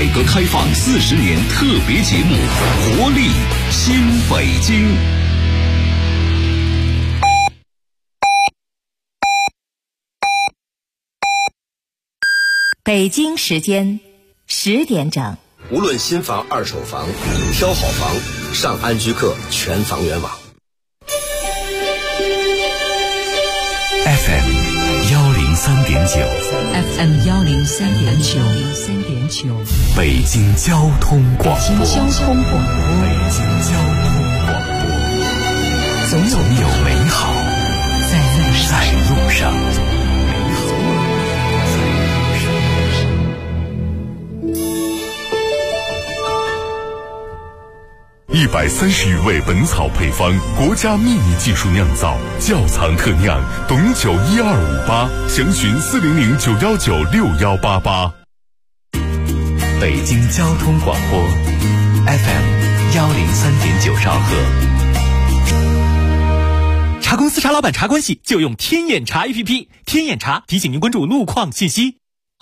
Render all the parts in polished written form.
改革开放40年特别节目《活力新北京》。 北京时间10点整。 无论新房、二手房，挑好房，上安居客全房源网。 FM 103.9 FM 103.9 北京交通广播。 北京交通广播，总有美好在路上。 130余味本草配方，国家秘密技术酿造，窖藏特酿，董酒12588，详询40091961188。北京交通广播 FM 103.9兆赫。 茶公司茶老板茶关系就用天眼查 APP， 天眼查提醒您关注路况信息。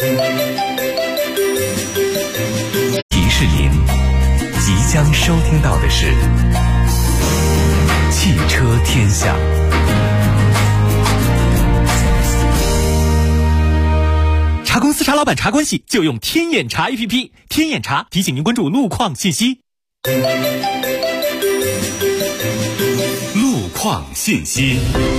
提示您即将收听到的是汽车天下。 茶公司茶老板茶关系就用天眼查 APP， 天眼查提醒您关注路况信息。 路况信息。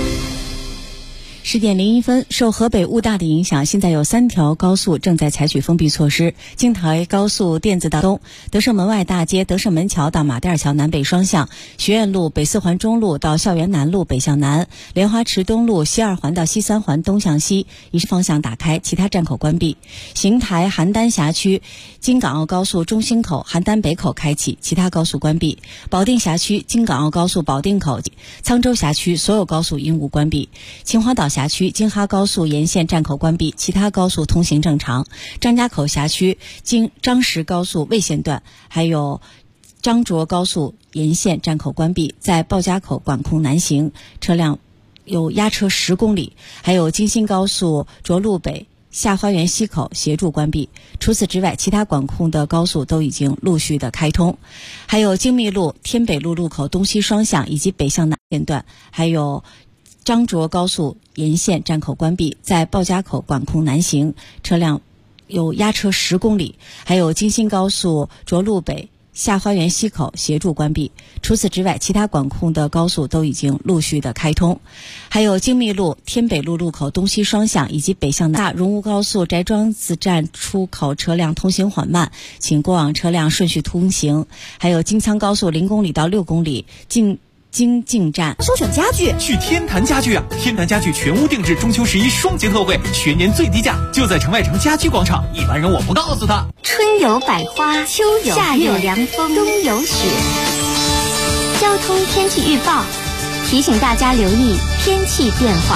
10点01分，受河北雾大的影响，现在有3条高速正在采取封闭措施。京台高速电子道东、德胜门外大街德胜门桥到马甸桥南北双向，学院路北4环中路到校园南路北向南，莲花池东路西2环到西3环东向西，一方向打开，其他站口关闭。邢台邯郸辖区京港澳高速中兴口、邯郸北口开启，其他高速关闭。保定辖区京港澳高速保定口、沧州辖区所有高速因无关闭。秦皇岛辖区京哈高速沿线站口关闭，其他高速通行正常。张家口辖区经张石高速魏线段还有张卓高速沿线站口关闭，在鲍家口管控南行，车辆有压车10公里。还有京新高速涿鹿北下花园西口协助关闭。除此之外，其他管控的高速都已经陆续的开通。还有京密路天北路路口东西双向以及北向南线段，还有张卓高速沿线站口关闭，在鲍家口管控南行，车辆有压车10公里。还有京新高速涿鹿北下花园西口协助关闭。除此之外，其他管控的高速都已经陆续的开通。还有京密路天北路路口东西双向以及北向南荣吴高速翟庄子站出口车辆通行缓慢，请过往车辆顺序通行。还有京沧高速0公里到6公里京进站首选家具， 去天坛家具啊！天坛家具全屋定制中秋11双节特惠，全年最低价，就在城外城家居广场。一般人我不告诉他。 春有百花，秋有夏有凉风，冬有雪。交通天气预报提醒大家留意天气变化。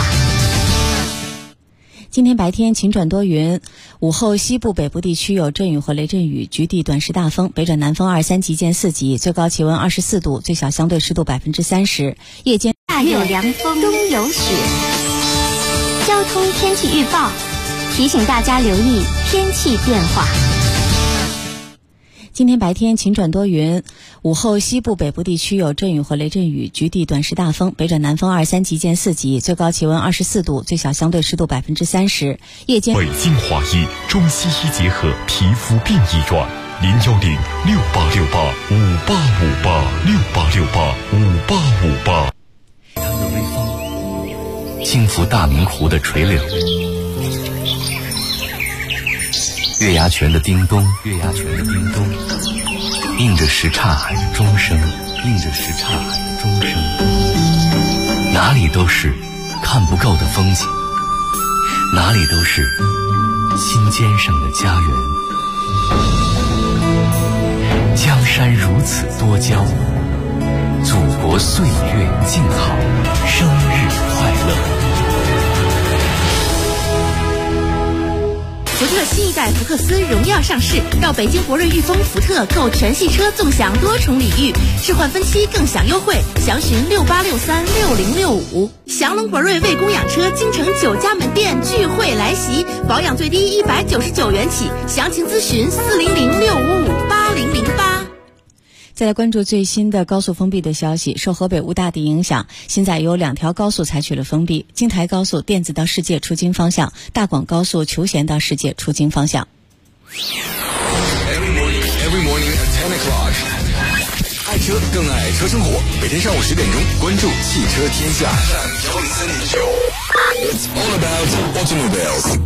今天白天晴转多云，午后西部北部地区有阵雨或雷阵雨，局地短时大风，北转南风2、3级见4级，最高气温24度，最小相对湿度30%。夜间夏有凉风，冬有雪。交通天气预报提醒大家留意天气变化。 今天白天晴转多云，午后西部北部地区有阵雨或雷阵雨，局地短时大风，北转南风2、3级见4级，最高气温24度，最小相对湿度30%。夜间北京华医中西医结合皮肤病医院，0106868585858685858。他的微风轻拂大明湖的垂柳，月牙泉的叮咚，映着什刹海的钟声，哪里都是看不够的风景，哪里都是心尖上的家园。江山如此多娇，祖国岁月静好，生日快乐。 福特新一代福克斯荣耀上市，到北京博瑞裕丰福特购全系车纵享多重礼遇，置换分期更享优惠，详询68636065。祥龙博瑞为供养车京城9家门店聚会来袭，保养最低199元起，详情咨询40065580008。 再来关注最新的高速封闭的消息。受河北乌大地影响，现在有2条高速采取了封闭：京台高速电子到世界出京方向，大广高速求贤到世界出京方向。 Every morning at 10 o'clock， 爱车更爱车生活。每天上午10点钟，关注汽车天下。It's all about automobiles。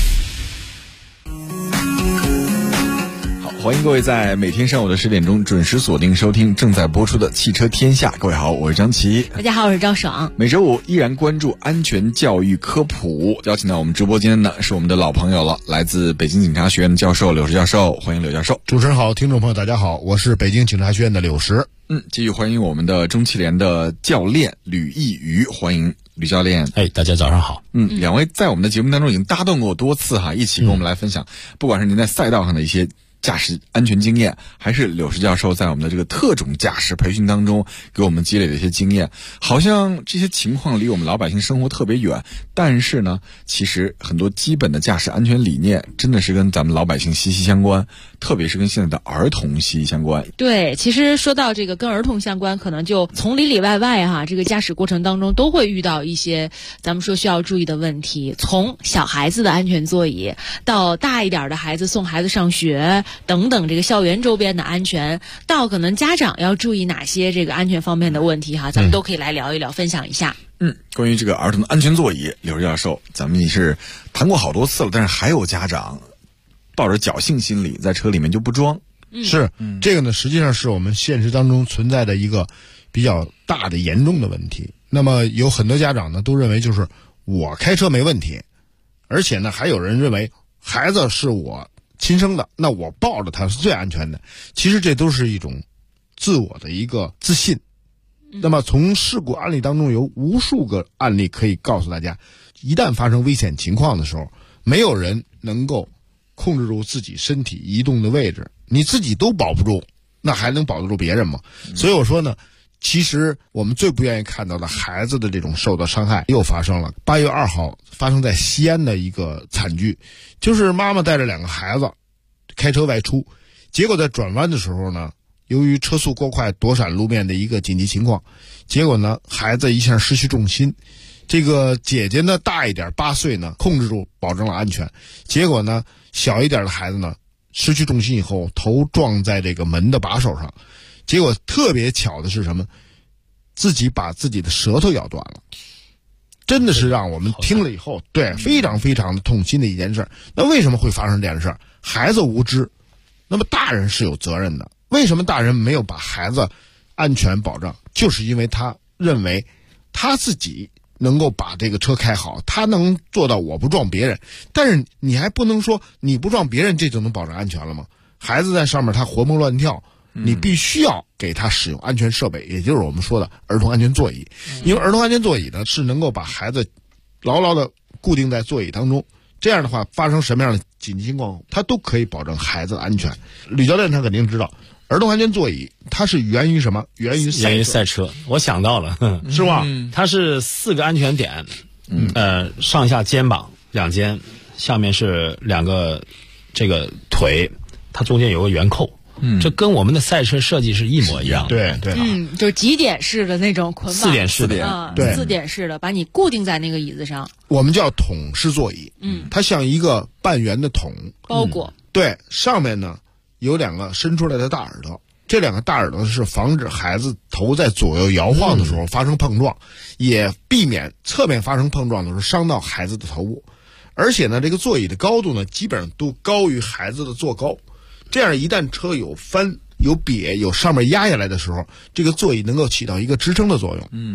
欢迎各位在每天上午的10点钟准时锁定收听正在播出的汽车天下。各位好，我是张琪。 大家好，我是赵爽。 每周五依然关注安全教育科普，邀请到我们直播间呢是我们的老朋友了，来自北京警察学院的教授柳石教授，欢迎柳教授。 主持人好，听众朋友大家好，我是北京警察学院的柳石。 继续欢迎我们的中汽联的教练吕义瑜，欢迎吕教练。 大家早上好。 两位在我们的节目当中已经搭档过多次哈，一起跟我们来分享，不管是您在赛道上的一些驾驶安全经验，还是柳石教授在我们的这个特种驾驶培训当中给我们积累的一些经验，好像这些情况离我们老百姓生活特别远，但是呢，其实很多基本的驾驶安全理念真的是跟咱们老百姓息息相关，特别是跟现在的儿童息息相关。 对，其实说到这个跟儿童相关，可能就从里里外外哈，这个驾驶过程当中都会遇到一些咱们说需要注意的问题，从小孩子的安全座椅到大一点的孩子送孩子上学等等，这个校园周边的安全，到可能家长要注意哪些这个安全方面的问题哈，咱们都可以来聊一聊，分享一下。 关于这个儿童的安全座椅，柳教授咱们也是谈过好多次了，但是还有家长抱着侥幸心理在车里面就不装。 这个呢实际上是我们现实当中存在的一个比较大的严重的问题。那么有很多家长呢都认为就是我开车没问题，而且呢还有人认为孩子是我亲生的，那我抱着他是最安全的。其实这都是一种自我的一个自信。那么从事故案例当中有无数个案例可以告诉大家，一旦发生危险情况的时候，没有人能够控制住自己身体移动的位置，你自己都保不住，那还能保得住别人吗？所以我说呢，其实我们最不愿意看到的孩子的这种受到伤害又发生了。8月2号发生在西安的一个惨剧，就是妈妈带着2个孩子开车外出，结果在转弯的时候呢，由于车速过快躲闪路面的一个紧急情况，结果呢孩子一下失去重心。这个姐姐呢大一点8岁呢控制住保证了安全，结果呢小一点的孩子呢失去重心以后头撞在这个门的把手上，结果特别巧的是什么，自己把自己的舌头咬断了。真的是让我们听了以后非常非常的痛心的一件事。那为什么会发生这样的事？孩子无知，那么大人是有责任的。为什么大人没有把孩子安全保障？就是因为他认为他自己能够把这个车开好，他能做到我不撞别人。但是你还不能说你不撞别人这就能保证安全了吗？孩子在上面他活蹦乱跳，你必须要给他使用安全设备，也就是我们说的儿童安全座椅。因为儿童安全座椅呢是能够把孩子牢牢的固定在座椅当中，这样的话发生什么样的紧急情况它都可以保证孩子的安全。吕教练他肯定知道儿童安全座椅它是源于什么？源于赛车。我想到了， 是吧？ 它是4个安全点，上下肩膀2肩，下面是2个这个腿，它中间有个圆扣。这跟我们的赛车设计是一模一样的。 对， 就是几点式的那种捆绑。4 点式的 ，4点式的，把你固定在那个椅子上。 我们叫桶式座椅。它像一个半圆的桶包裹。 对，上面呢有2个伸出来的大耳朵，这2个大耳朵是防止孩子头在左右摇晃的时候发生碰撞，也避免侧面发生碰撞的时候伤到孩子的头部。而且呢，这个座椅的高度呢基本上都高于孩子的座高，这样一旦车有翻有瘪有上面压下来的时候，这个座椅能够起到一个支撑的作用。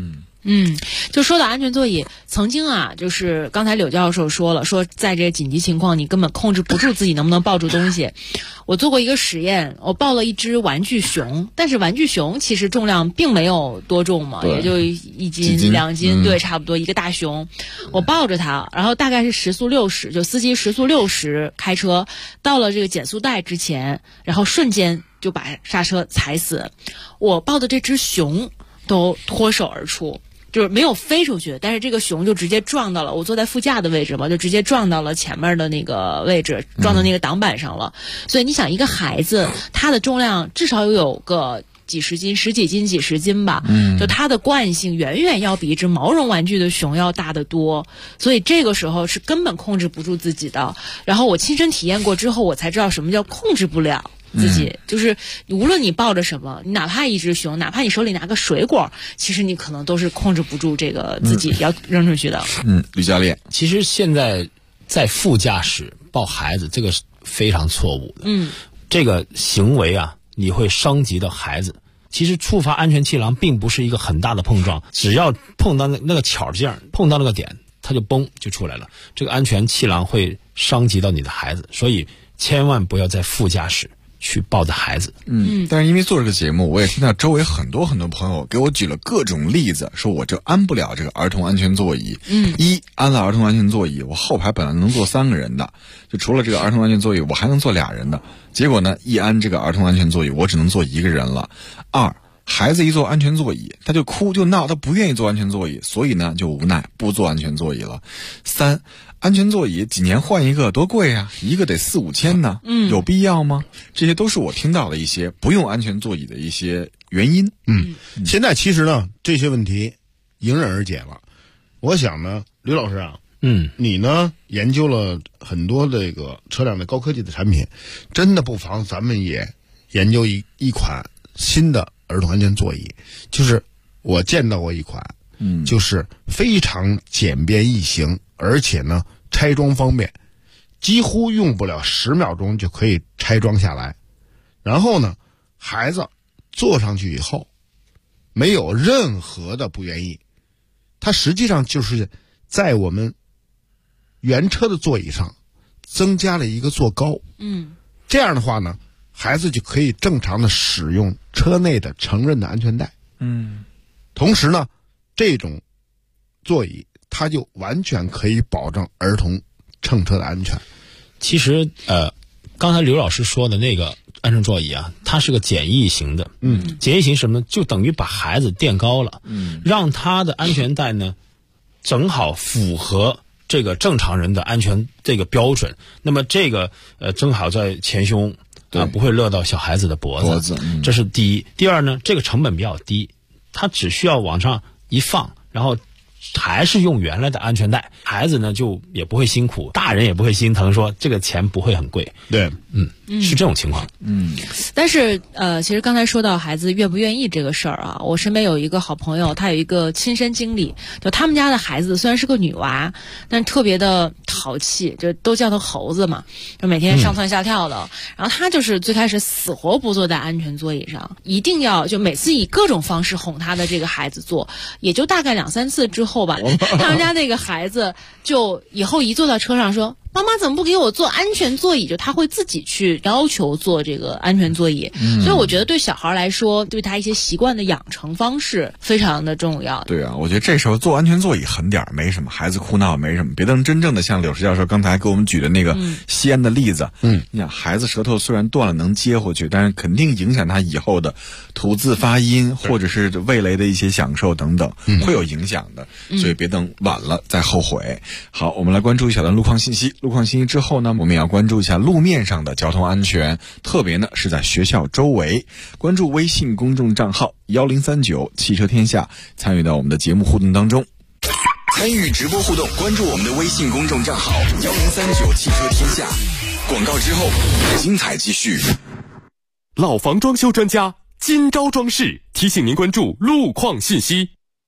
就说到安全座椅，曾经啊，就是刚才柳教授说了，说在这紧急情况你根本控制不住自己能不能抱住东西。我做过一个实验，我抱了一只玩具熊，但是玩具熊其实重量并没有多重嘛，也就1斤2斤，对，差不多一个大熊。我抱着它，然后大概是时速60，就司机时速60开车到了这个减速带之前，然后瞬间就把刹车踩死。我抱的这只熊都脱手而出。就是没有飞出去，但是这个熊就直接撞到了我坐在副驾的位置嘛，就直接撞到了前面的那个位置，撞到那个挡板上了。所以你想，一个孩子他的重量至少有个几十斤、十几斤、几十斤吧，就他的惯性远远要比一只毛绒玩具的熊要大得多，所以这个时候是根本控制不住自己的。然后我亲身体验过之后，我才知道什么叫控制不了自己，就是无论你抱着什么，你哪怕一只熊，哪怕你手里拿个水果，其实你可能都是控制不住这个自己要扔出去的。 吕教练， 其实现在在副驾驶抱孩子，这个是非常错误的。这个行为啊，你会伤及到孩子。其实触发安全气囊并不是一个很大的碰撞，只要碰到那个巧劲儿，碰到那个点，它就嘣就出来了。这个安全气囊会伤及到你的孩子，所以千万不要在副驾驶去抱着孩子。 但是因为做这个节目，我也听到周围很多朋友给我举了各种例子，说我这安不了这个儿童安全座椅。安了儿童安全座椅，我后排本来能坐3个人的，就除了这个儿童安全座椅，我还能坐2人的。结果呢，一安这个儿童安全座椅，我只能坐1个人了。2，孩子一坐安全座椅，他就哭就闹，他不愿意坐安全座椅，所以呢就无奈不坐安全座椅了。3，安全座椅几年换一个多贵啊，一个得4、5千呢，有必要吗？这些都是我听到的一些不用安全座椅的一些原因。 现在其实呢，这些问题迎刃而解了。我想呢，吕老师啊，你呢研究了很多这个车辆的高科技的产品，真的不妨咱们也研究一款新的儿童安全座椅。就是我见到过一款，就是非常简便易行，而且呢拆装方便，几乎用不了10秒钟就可以拆装下来。然后呢，孩子坐上去以后没有任何的不愿意，它实际上就是在我们原车的座椅上增加了一个坐高。这样的话呢，孩子就可以正常的使用车内的成人的安全带。同时呢，这种座椅它就完全可以保证儿童乘车的安全。 其实刚才刘老师说的那个安全座椅啊，它是个简易型的。简易型什么呢？就等于把孩子垫高了，让他的安全带呢正好符合这个正常人的安全这个标准。那么这个正好在前胸不会勒到小孩子的脖子。这是第一。第二呢，这个成本比较低，它只需要往上一放，然后还是用原来的安全带，孩子呢就也不会辛苦，大人也不会心疼，说这个钱不会很贵。 对， 是这种情况。 但是其实刚才说到孩子愿不愿意这个事儿啊，我身边有一个好朋友，他有一个亲身经历，就他们家的孩子虽然是个女娃，但特别的淘气，就都叫他猴子嘛，就每天上蹿下跳的。然后他就是最开始死活不坐在安全座椅上，一定要就每次以各种方式哄他的这个孩子坐，也就大概2、3次之后吧，他们家那个孩子就以后一坐到车上说，妈妈怎么不给我坐安全座椅？就他会自己去要求坐这个安全座椅。所以我觉得对小孩来说，对他一些习惯的养成方式非常的重要。 对啊，我觉得这时候坐安全座椅狠点没什么，孩子哭闹没什么，别等真正的像柳石教授刚才给我们举的那个西安的例子。你想孩子舌头虽然断了能接回去，但是肯定影响他以后的吐字发音或者是味蕾的一些享受等等，会有影响的。所以别等晚了再后悔。好，我们来关注一小段路况信息。路况信息之后呢，我们也要关注一下路面上的交通安全，特别呢是在学校周围。关注微信公众账号1039汽车天下，参与到我们的节目互动当中。 参与直播互动，关注我们的微信公众账号1039汽车天下。广告之后，精彩继续。 老房装修专家今朝装饰提醒您关注路况信息。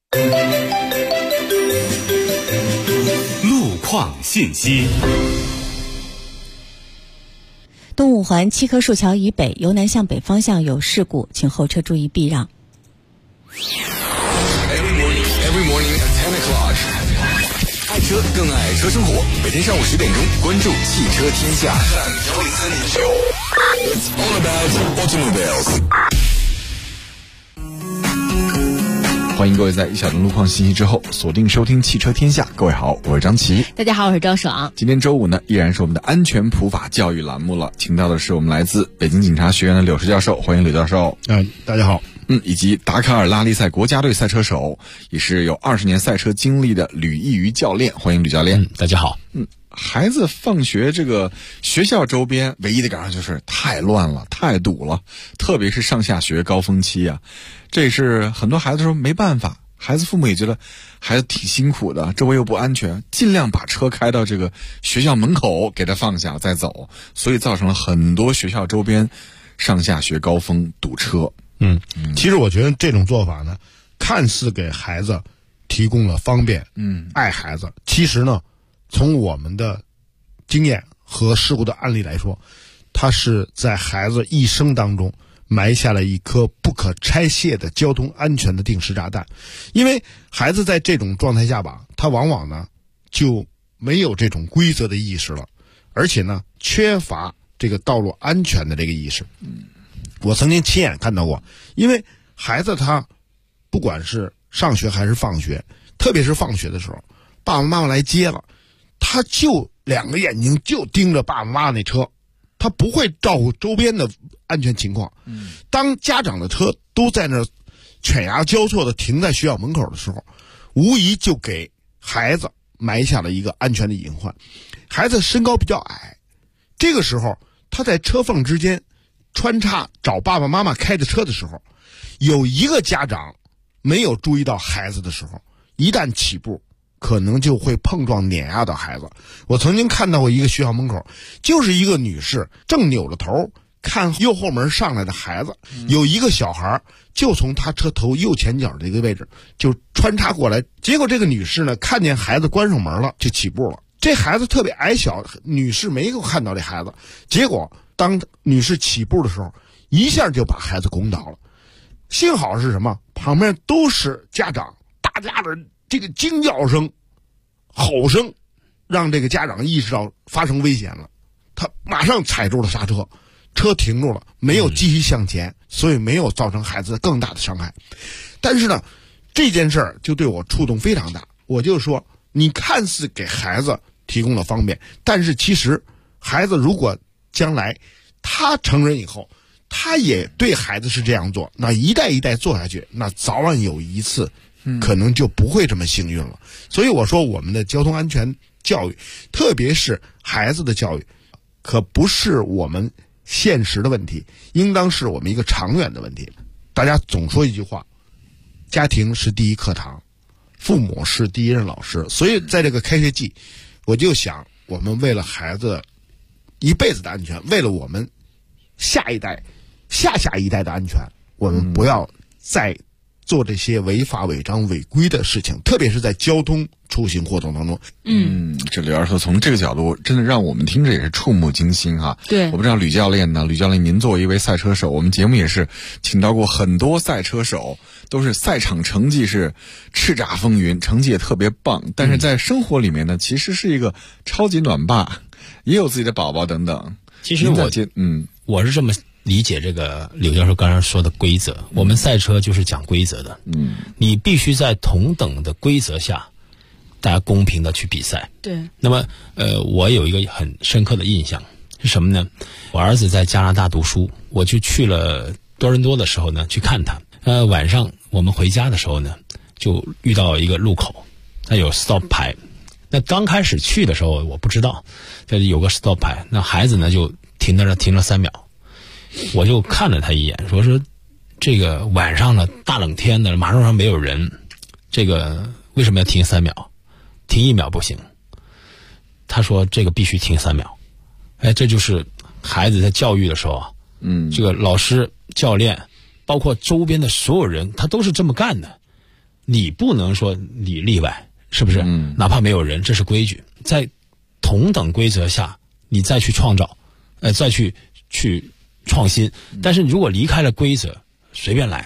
路况信息。 东五环七棵树桥以北由南向北方向有事故，请后车注意避让。 Every 车，更爱车生活。每天上午10点钟，关注汽车天下。It's all about automobiles。 欢迎各位在一小段路况信息之后锁定收听汽车天下。各位好，我是张琪。 大家好，我是张爽。 今天周五呢，依然是我们的安全普法教育栏目了，请到的是我们来自北京警察学院的柳石教授，欢迎柳教授。 大家好。 以及达喀尔拉力赛国家队赛车手，也是有20年赛车经历的吕义瑜教练，欢迎吕教练。 大家好。 孩子放学这个学校周边唯一的感受就是太乱了，太堵了，特别是上下学高峰期啊，这是很多孩子说没办法，孩子父母也觉得孩子挺辛苦的，周围又不安全，尽量把车开到这个学校门口给他放下再走，所以造成了很多学校周边上下学高峰堵车。 其实我觉得这种做法呢，看似给孩子提供了方便，爱孩子，其实呢，从我们的经验和事故的案例来说，它是在孩子一生当中埋下了一颗不可拆卸的交通安全的定时炸弹。因为孩子在这种状态下吧，他往往呢就没有这种规则的意识了，而且呢缺乏这个道路安全的这个意识。我曾经亲眼看到过，因为孩子他不管是上学还是放学，特别是放学的时候，爸爸妈妈来接了，他就2个眼睛就盯着爸爸妈妈那车，他不会照顾周边的安全情况。当家长的车都在那犬牙交错的停在学校门口的时候，无疑就给孩子埋下了一个安全的隐患。孩子身高比较矮，这个时候他在车缝之间穿插找爸爸妈妈开着车的时候，有一个家长没有注意到孩子的时候，一旦起步可能就会碰撞碾压到孩子。我曾经看到过一个学校门口，就是一个女士正扭着头看右后门上来的孩子，有一个小孩就从她车头右前角这个位置就穿插过来，结果这个女士呢看见孩子关上门了就起步了。这孩子特别矮小，女士没有看到这孩子，结果当女士起步的时候，一下就把孩子拱倒了。幸好是什么？旁边都是家长，大家的这个惊叫声、吼声，让这个家长意识到发生危险了。他马上踩住了刹车，车停住了，没有继续向前，所以没有造成孩子更大的伤害。但是呢，这件事儿就对我触动非常大。我就说，你看似给孩子提供了方便，但是其实孩子如果将来他成人以后，他也对孩子是这样做，那一代一代做下去，那早晚有一次可能就不会这么幸运了。所以我说，我们的交通安全教育，特别是孩子的教育，可不是我们现实的问题，应当是我们一个长远的问题。大家总说一句话，家庭是第一课堂，父母是第一任老师。所以在这个开学季，我就想，我们为了孩子一辈子的安全，为了我们下一代、下下一代的安全，我们不要再做这些违法违章违规的事情，特别是在交通出行活动当中。 这里要说从这个角度，真的让我们听着也是触目惊心哈。 对， 我不知道吕教练呢，吕教练您作为一位赛车手，我们节目也是请到过很多赛车手，都是赛场成绩是叱咤风云，成绩也特别棒，但是在生活里面呢，其实是一个超级暖爸，也有自己的宝宝等等。 其实我是这么理解这个柳教授刚才说的规则，我们赛车就是讲规则的。你必须在同等的规则下，大家公平的去比赛。 对。 那么我有一个很深刻的印象是什么呢？我儿子在加拿大读书，我就去了多伦多的时候呢去看他。晚上我们回家的时候呢，就遇到一个路口，它有 stop 牌。那刚开始去的时候我不知道这里有个 stop 牌，那孩子呢就停了3秒。我就看了他一眼，说这个晚上了，大冷天的，马路上没有人，这个为什么要停3秒？停1秒不行。他说这个必须停3秒。这就是孩子在教育的时候啊，这个老师、教练，包括周边的所有人，他都是这么干的。你不能说你例外，是不是？哪怕没有人，这是规矩。在同等规则下，你再去创造，再去创新。但是如果离开了规则，随便来，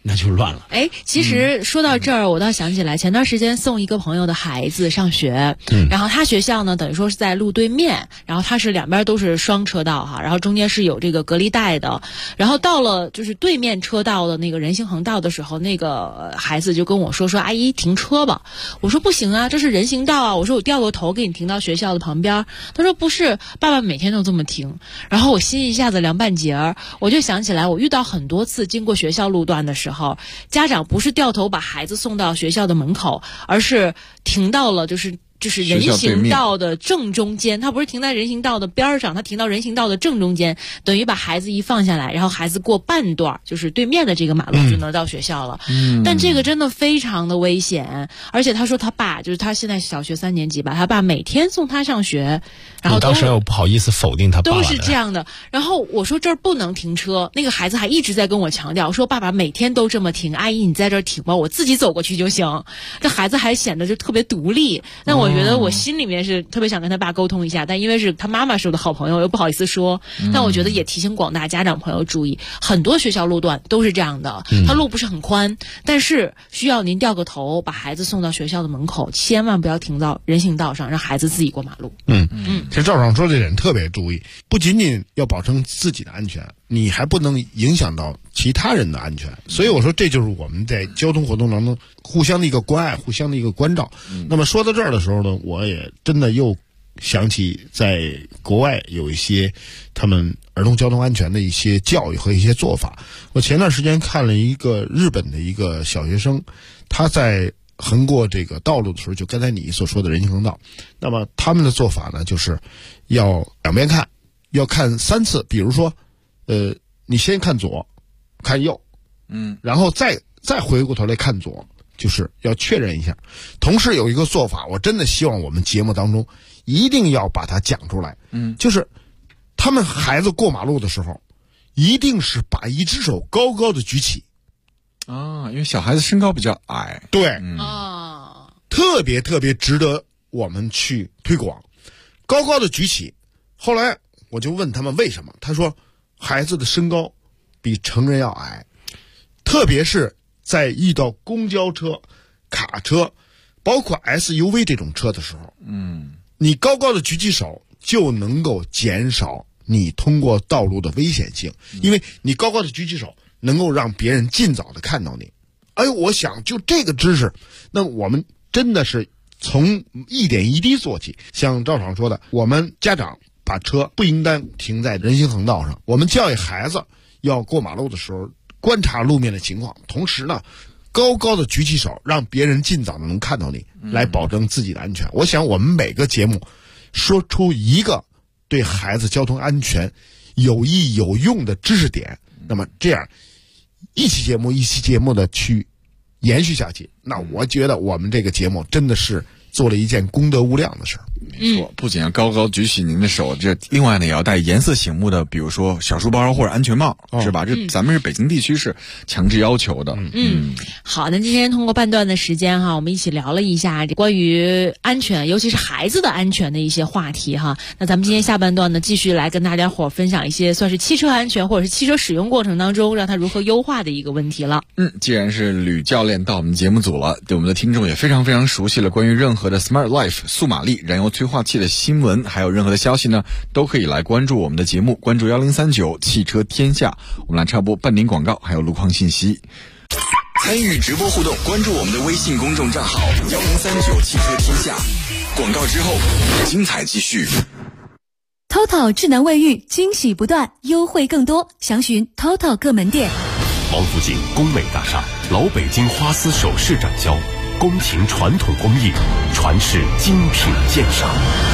那就乱了。 其实说到这儿，我倒想起来，前段时间送一个朋友的孩子上学，然后他学校呢，等于说是在路对面，然后他是两边都是双车道哈，然后中间是有这个隔离带的，然后到了就是对面车道的那个人行横道的时候，那个孩子就跟我说阿姨停车吧，我说不行啊，这是人行道啊，我说我掉个头给你停到学校的旁边，他说不是，爸爸每天都这么停，然后我心一下子凉半截儿，我就想起来我遇到很多次经过学校路段的时候，家长不是掉头把孩子送到学校的门口，而是停到了就是人行道的正中间，他不是停在人行道的边上，他停到人行道的正中间，等于把孩子一放下来，然后孩子过半段就是对面的这个马路就能到学校了。但这个真的非常的危险，而且他说他爸就是他现在小学3年级吧，他爸每天送他上学，然后当时又不好意思否定他爸爸， 都是这样的。然后我说这儿不能停车，那个孩子还一直在跟我强调说爸爸每天都这么停，阿姨你在这儿停吧，我自己走过去就行。这孩子还显得就特别独立，那我觉得我心里面是特别想跟他爸沟通一下，但因为是他妈妈是我的好朋友，又不好意思说。但我觉得也提醒广大家长朋友注意，很多学校路段都是这样的，它路不是很宽，但是需要您掉个头把孩子送到学校的门口，千万不要停到人行道上，让孩子自己过马路。 其实赵爽说这点特别注意，不仅仅要保证自己的安全，你还不能影响到其他人的安全。所以我说这就是我们在交通活动当中互相的一个关爱，互相的一个关照。那么说到这儿的时候呢，我也真的又想起在国外有一些他们儿童交通安全的一些教育和一些做法。我前段时间看了一个日本的一个小学生，他在横过这个道路的时候，就刚才你所说的人行横道，那么他们的做法呢，就是要两边看，要看3次，比如说你先看左看右，然后再回过头来看左，就是要确认一下。同时有一个做法，我真的希望我们节目当中一定要把它讲出来，就是他们孩子过马路的时候，一定是把一只手高高的举起啊，因为小孩子身高比较矮， 对，特别特别值得我们去推广，高高的举起。后来我就问他们为什么，他说孩子的身高比成人要矮，特别是在遇到公交车、卡车，包括 SUV 这种车的时候，你高高的举起手就能够减少你通过道路的危险性，因为你高高的举起手能够让别人尽早的看到你。我想就这个知识，那我们真的是从一点一滴做起。像赵爽说的，我们家长把车不应当停在人行横道上，我们教育孩子要过马路的时候观察路面的情况，同时呢高高的举起手，让别人尽早的能看到你，来保证自己的安全。我想我们每个节目说出一个对孩子交通安全有益有用的知识点，那么这样一期节目的去延续下去，那我觉得我们这个节目真的是做了一件功德无量的事儿。 没错，不仅要高高举起您的手，这另外呢也要戴颜色醒目的，比如说小书包或者安全帽，是吧？这咱们是北京地区是强制要求的。 好，那今天通过半段的时间哈，我们一起聊了一下关于安全，尤其是孩子的安全的一些话题哈。那咱们今天下半段呢，继续来跟大家伙分享一些算是汽车安全或者是汽车使用过程当中让它如何优化的一个问题了。 既然是吕教练到我们节目组了，对我们的听众也非常非常熟悉了，关于任何的 Smart Life 速马力燃油催化器的新闻，还有任何的消息呢，都可以来关注我们的节目，关注1039汽车天下，我们来插播半点广告，还有路况信息。 参与直播互动，关注我们的微信公众账号1039汽车天下。广告之后，精彩继续。 TOTO 智能卫浴惊喜不断，优惠更多，详询 TOTO 各门店。 王府井工美大厦老北京花丝首饰展销，宫廷传统工艺，传世精品鉴赏。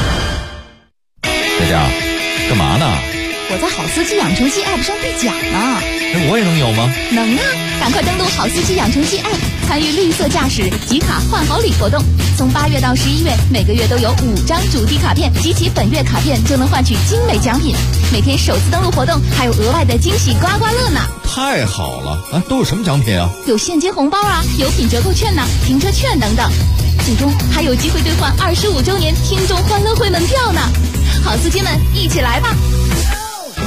佳佳，干嘛呢？ 我在好司机养成系 App 上兑奖呢。 我也能有吗？ 能啊！赶快登录好司机养成系 App， 参与绿色驾驶集卡换好礼活动。从8月到11月，每个月都有5张主题卡片，集齐本月卡片就能换取精美奖品。每天首次登录活动还有额外的惊喜刮刮乐呢！ 太好了！都有什么奖品啊？ 有现金红包啊，有品折扣券呢，停车券等等。最终还有机会兑换25周年听众欢乐会门票呢！好司机们，一起来吧！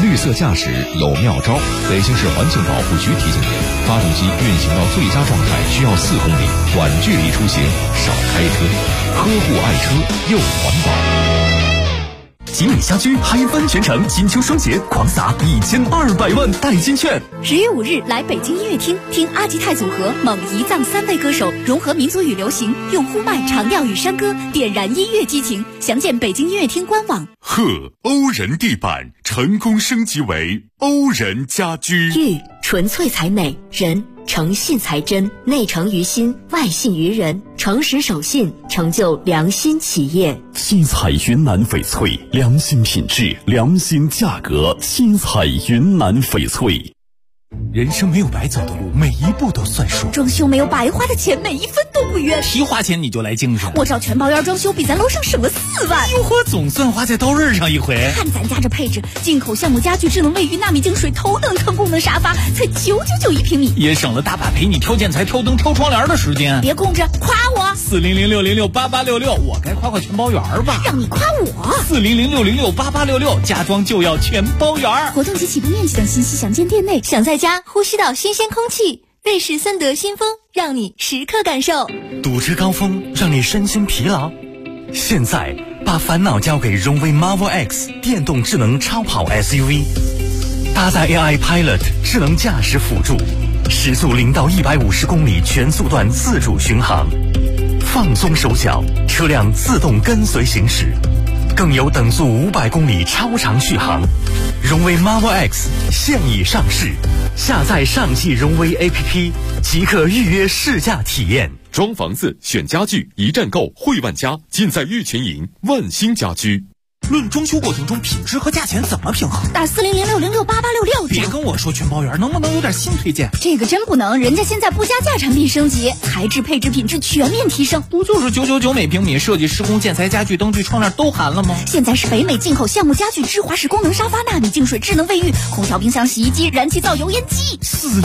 绿色驾驶有妙招。北京市环境保护局提醒您，发动机运行到最佳状态需要4公里，短距离出行少开车，呵护爱车又环保。 吉米家居海帆全城金秋双节狂撒1200万代金券。 10月5日来北京音乐厅听阿吉泰组合蒙彝藏3位歌手融合民族与流行，用呼麦、长调与山歌点燃音乐激情。详见北京音乐厅官网。 欧人地板成功升级为欧人家居。 玉纯粹才美，人诚信才真，内诚于心，外信于人，诚实守信，成就良心企业。 七彩云南翡翠，良心品质，良心价格。七彩云南翡翠。 人生没有白走的路，每一步都算数。 装修没有白花的钱，每一分都不冤。 提花钱你就来精神。 我找全包园装修，比咱楼上省了4万。 哟呵，总算花在刀刃上一回。 看咱家这配置，进口橡木家具、智能卫浴、纳米净水、头等舱功能沙发，才999一平米， 也省了大把陪你挑建材、挑灯、挑窗帘的时间。 别空着，夸我 ！400-606-8866，我该夸全包园吧？ 让你夸我 ！400-606-8866，家装就要全包园。 活动及起步面积等信息详见店内。 想在家呼吸到新鲜空气，瑞士森德新风让你时刻感受。 堵车高峰让你身心疲劳，现在把烦恼交给荣威 Marvel X 电动智能超跑 SUV， 搭载 AI Pilot 智能驾驶辅助，时速0到150公里全速段自主巡航，放松手脚，车辆自动跟随行驶，更有等速500公里超长续航。荣威 Marvel X 现已上市，下载上汽荣威 APP 即可预约试驾体验。 装房子、选家具，一站购汇万家，尽在玉泉营万兴家居。 论装修过程中品质和价钱怎么平衡？ 打400-606-8866。 别跟我说全包园，能不能有点新推荐？ 这个真不能，人家现在不加价产品升级，材质、配置、品质全面提升。 不就是999每平米，设计、施工、建材、家具、灯具、窗帘都含了吗？ 现在是北美进口橡木家具、芝华士功能沙发、纳米净水、智能卫浴、空调、冰箱、洗衣机、燃气灶、油烟机。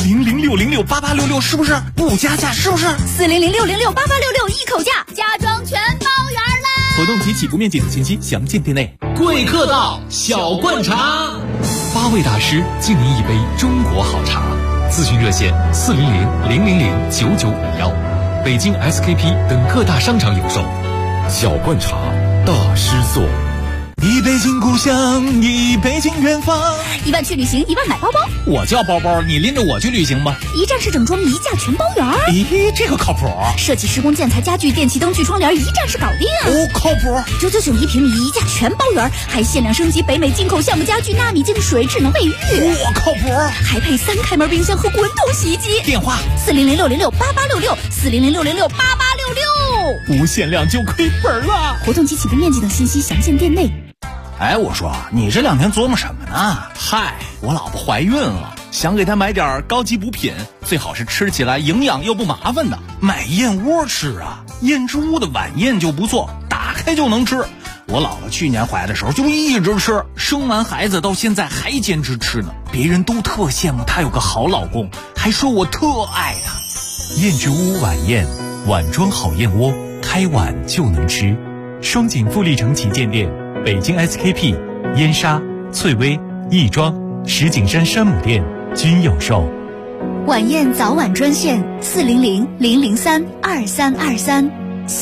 400-606-8866是不是？不加价是不是 ？400-606-8866一口价，家装全包园啦！ 活动及起步面积等信息详见店内。 贵客到，小灌茶 ，8位大师敬您一杯中国好茶。咨询热线400-000-9951，北京 SKP 等各大商场有售。 小灌茶，大师做。 一杯敬故乡，一杯敬远方。 1万去旅行，1万买包包。 我叫包包，你拎着我去旅行吧。 一站式整装，一价全包圆。 咦，这个靠谱。 设计、施工、建材、家具、电器、灯具、窗帘，一站式搞定。 靠谱。 999一平米，一价全包圆，还限量升级北美进口橡木家具、纳米净水、智能卫浴。 靠谱。 还配3开门冰箱和滚筒洗衣机。 电话 400-606-8866，400-606-8866， 无限量就亏本了。 活动及起步面积等信息详见店内。 哎，我说你这2天琢磨什么呢？嗨，我老婆怀孕了，想给她买点高级补品，最好是吃起来营养又不麻烦的。买燕窝吃啊，燕之屋的晚宴就不错，打开就能吃。我姥姥去年怀的时候就一直吃，生完孩子到现在还坚持吃呢。别人都特羡慕她有个好老公，还说我特爱她。 燕之屋晚宴，碗装好燕窝，开碗就能吃。双井富力城旗舰店，北京 SKP、燕莎、翠微、亦庄、石景山山姆店均有售。 晚宴早晚专线400-003-2323。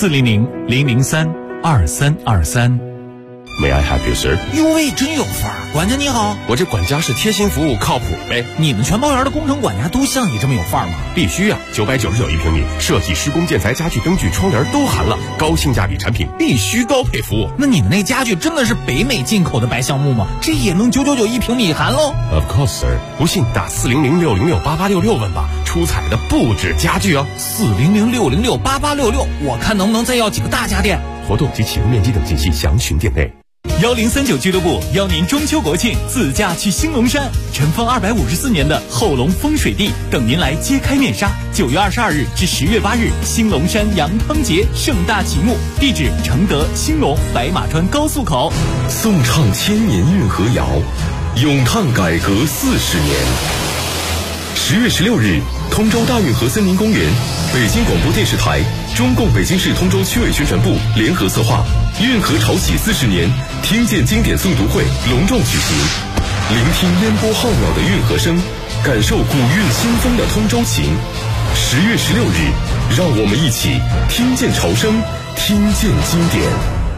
400-003-2323。 May I help you, sir？ 哟喂，真有范儿！管家你好， 我这管家是贴心服务，靠谱呗。 你们全包园的工程管家都像你这么有范儿吗？ 必须啊！999一平米，设计、施工、建材、家具、灯具、窗帘都含了，高性价比产品必须高配服务。 那你们那家具真的是北美进口的白橡木吗？这也能999一平米含喽 ？Of course, sir。不信打400-606-8866问吧，出彩的不止家具哦。 400-606-8866，我看能不能再要几个大家电。 活动及起步面积等信息详询店内。 1039俱乐部邀您中秋国庆自驾去兴隆山，尘封254年的后龙风水地等您来揭开面纱。9月22日至10月8日，兴隆山羊汤节盛大启幕，地址承德、兴隆、白马川高速口。 颂唱千年运河谣，咏叹改革40年。10月16日，通州大运河森林公园，北京广播电视台、中共北京市通州区委宣传部联合策划，运河潮起40年听见经典诵读会隆重举行。 聆听烟波浩渺的运河声，感受古韵新风的通州情。10月16日，让我们一起听见潮声，听见经典。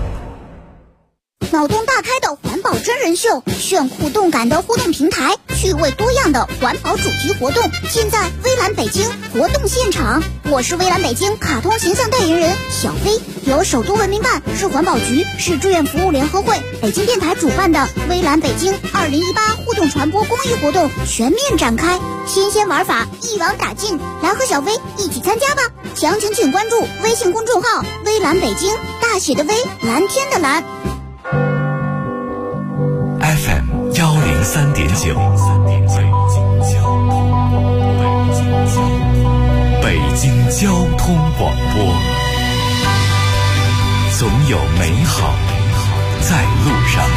脑洞大开的环保真人秀，炫酷动感的互动平台，趣味多样的环保主题活动，尽在微蓝北京活动现场。我是微蓝北京卡通形象代言人小飞，由首都文明办、市环保局、市志愿服务联合会、北京电台主办的微蓝北京2018互动传播公益活动全面展开，新鲜玩法一网打尽，来和小飞一起参加吧！详情请关注微信公众号微蓝北京，大写的微，蓝天的蓝。 FM 103.9，北京交通广播，总有美好在路上。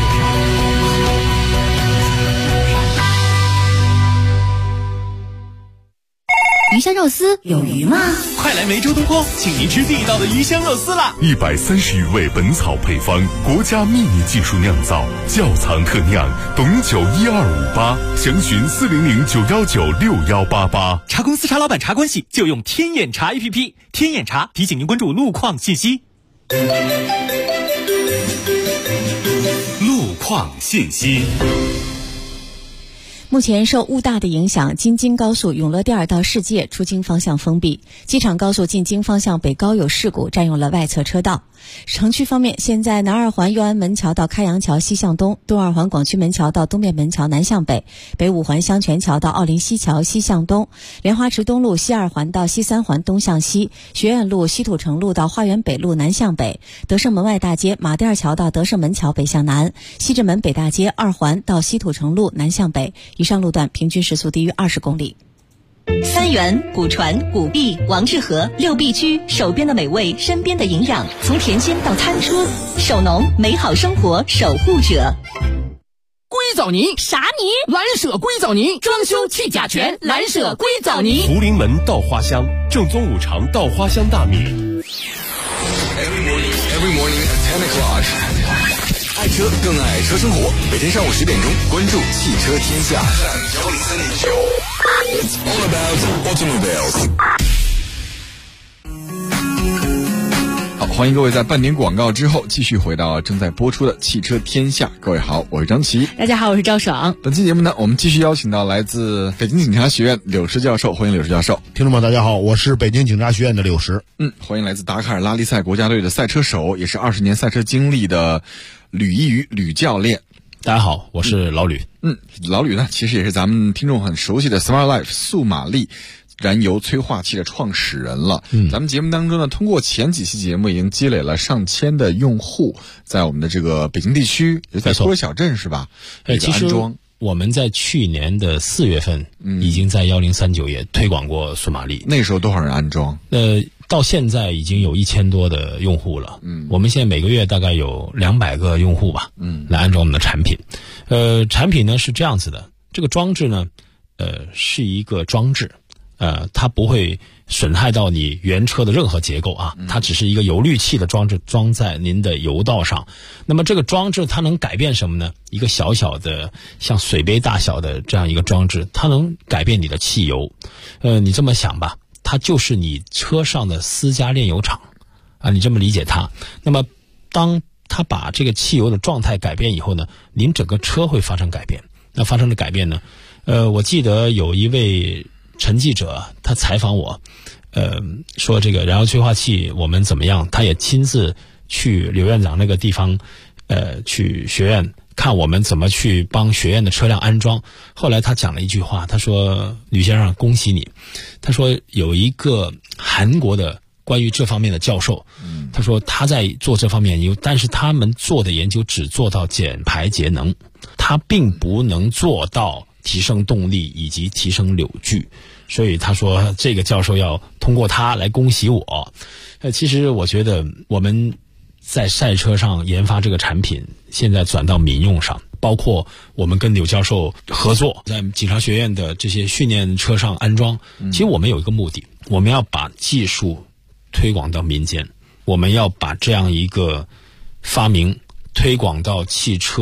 鱼香肉丝有鱼吗？ 快来梅州东坡，请您吃地道的鱼香肉丝啦 ！130余味本草配方，国家秘密技术酿造，窖藏特酿，董酒1258，详询400-919-6188。 茶公司茶老板茶关系就用天眼茶 APP， 天眼茶提醒您关注路况信息。路况信息。 目前受雾大的影响，京津高速永乐第二道世界出京方向封闭，机场高速进京方向北高有事故，占用了外侧车道。城区方面，现在南二环右安门桥到开阳桥西向东，东二环广渠门桥到东便门桥南向北，北五环香泉桥到奥林西桥西向东，莲花池东路西二环到西三环东向西，学院路西土城路到花园北路南向北，德胜门外大街马甸桥到德胜门桥北向南，西直门北大街二环到西土城路南向北，以上路段平均时速低于20公里。 三元、古传、古碧、王致和6必居，手边的美味，身边的营养，从甜心到餐桌，手农美好生活守护者。 硅藻泥啥泥？ 蓝舍硅藻泥，装修去甲醛，蓝舍硅藻泥。 福临门稻花香，正宗五常稻花香大米。 Every morning at 10 o'clock。爱车更爱车生活，每天上午10点钟，关注汽车天下。It's all about automobiles。 好，欢迎各位在半点广告之后继续回到正在播出的汽车天下。各位好，我是张琪。 大家好，我是赵爽。 本期节目呢，我们继续邀请到来自北京警察学院柳石教授，欢迎柳石教授。 听众们大家好，我是北京警察学院的柳石。 欢迎来自达喀尔拉力赛国家队的赛车手，也是20年赛车经历的吕一宇吕教练。 大家好，我是老吕。 老吕呢，其实也是咱们听众很熟悉的 Smart Life 速马力燃油催化器的创始人了。咱们节目当中呢，通过前几期节目已经积累了上千的用户，在我们的这个北京地区，在托尔小镇是吧？ 其实我们在去年的4月份已经在1039也推广过速马力。 那时候多少人安装？ 到现在已经有1000多的用户了。我们现在每个月大概有200个用户吧，来安装我们的产品。产品呢是这样子的，这个装置呢，是一个装置，它不会损害到你原车的任何结构啊，它只是一个油滤器的装置，装在您的油道上。那么这个装置它能改变什么呢？一个小小的像水杯大小的这样一个装置，它能改变你的汽油。你这么想吧，它就是你车上的私家炼油厂啊，你这么理解它。那么当它把这个汽油的状态改变以后呢，您整个车会发生改变。那发生的改变呢，我记得有一位陈记者他采访我，说这个燃油催化器我们怎么样，他也亲自去刘院长那个地方，去学院看我们怎么去帮学院的车辆安装。后来他讲了一句话，他说：“吕先生，恭喜你。”他说有一个韩国的关于这方面的教授，他说他在做这方面研究，但是他们做的研究只做到减排节能，他并不能做到提升动力以及提升扭矩。所以他说这个教授要通过他来恭喜我。其实我觉得我们在赛车上研发这个产品，现在转到民用上，包括我们跟柳教授合作，在警察学院的这些训练车上安装。其实我们有一个目的，我们要把技术推广到民间，我们要把这样一个发明推广到汽车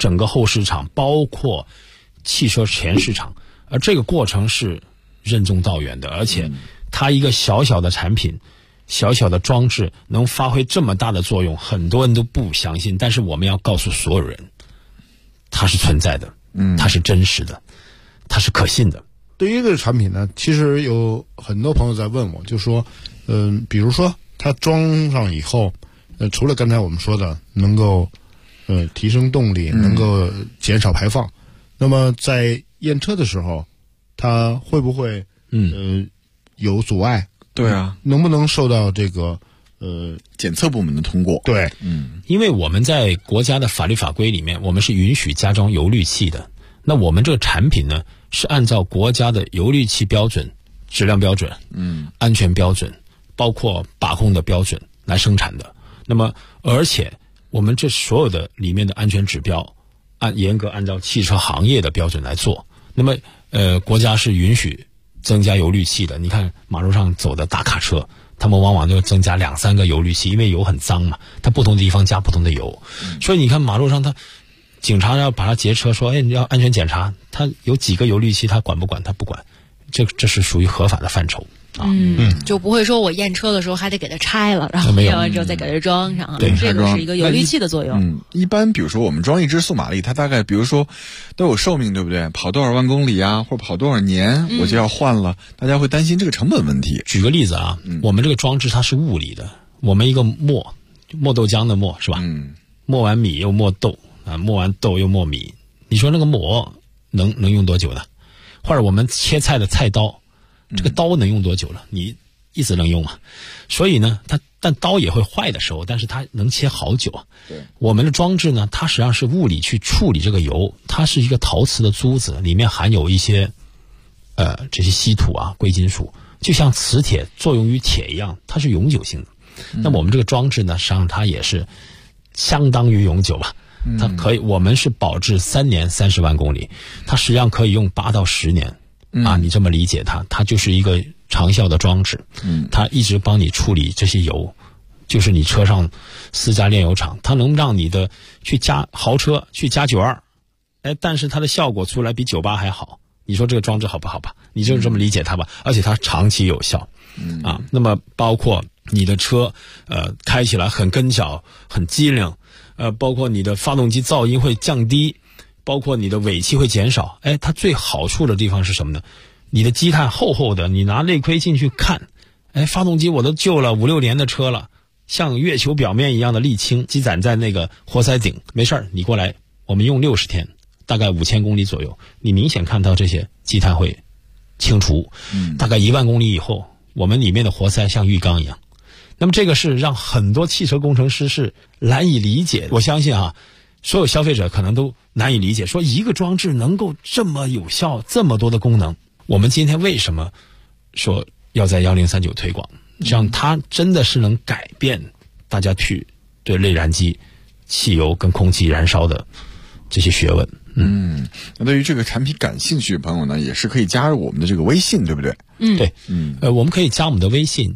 整个后市场，包括汽车前市场，而这个过程是任重道远的，而且它一个小小的产品、小小的装置能发挥这么大的作用，很多人都不相信，但是我们要告诉所有人，它是存在的，它是真实的，它是可信的。 对于这个产品呢，其实有很多朋友在问我，就说，比如说它装上以后，除了刚才我们说的能够，提升动力，能够减少排放，那么在验车的时候，它会不会，有阻碍？ 对啊， 能不能受到这个， 检测部门的通过？ 对， 因为我们在国家的法律法规里面，我们是允许加装油滤器的。那我们这个产品呢，是按照国家的油滤器标准、质量标准、安全标准，包括把控的标准来生产的。那么，而且我们这所有的里面的安全指标，严格按照汽车行业的标准来做。那么，国家是允许增加油滤器的。你看马路上走的大卡车，他们往往就增加2、3个油滤器，因为油很脏嘛，它不同的地方加不同的油，所以你看马路上警察要把他劫车，说，你要安全检查，他有几个油滤器，他管不管？他不管，这是属于合法的范畴啊。 就不会说我验车的时候还得给它拆了，然后验完之后再给它装上。 对， 这个是一个油滤器的作用。 一般比如说我们装一只速马力，它大概比如说都有寿命，对不对？跑多少万公里啊，或者跑多少年，我就要换了。大家会担心这个成本问题。 举个例子啊，我们这个装置它是物理的，我们一个磨豆浆的磨是吧？磨完米又磨豆。磨完豆又磨米，你说那个磨能用多久呢？或者我们切菜的菜刀，这个刀能用多久了？你一直能用嘛？所以呢，但刀也会坏的时候，但是它能切好久啊。 对， 我们的装置呢，它实际上是物理去处理这个油，它是一个陶瓷的珠子，里面含有一些这些稀土啊、贵金属，就像磁铁作用于铁一样，它是永久性的。那么我们这个装置呢，实际上它也是相当于永久吧。它可以，我们是保质3年30万公里，它实际上可以用8到10年啊。你这么理解它就是一个长效的装置，它一直帮你处理这些油，就是你车上私家炼油厂，它能让你的去加豪车去加9.2，但是它的效果出来比98还好。你说这个装置好不好吧？你就这么理解它吧，而且它长期有效啊。那么包括你的车开起来很跟脚很机灵。包括你的发动机噪音会降低，包括你的尾气会减少。它最好处的地方是什么呢？你的积碳厚厚的，你拿内窥进去看，发动机我都旧了5、6年的车了，像月球表面一样的沥青积攒在那个活塞顶。没事儿，你过来，我们用60天，大概5000公里左右，你明显看到这些积碳会清除。大概1万公里以后，我们里面的活塞像浴缸一样。那么这个是让很多汽车工程师是难以理解，我相信所有消费者可能都难以理解，说一个装置能够这么有效，这么多的功能。我们今天为什么说要在1039推广？这样它真的是能改变大家去对内燃机、汽油跟空气燃烧的这些学问。 那对于这个产品感兴趣的朋友呢，也是可以加入我们的这个微信，对不对？ 对，我们可以加我们的微信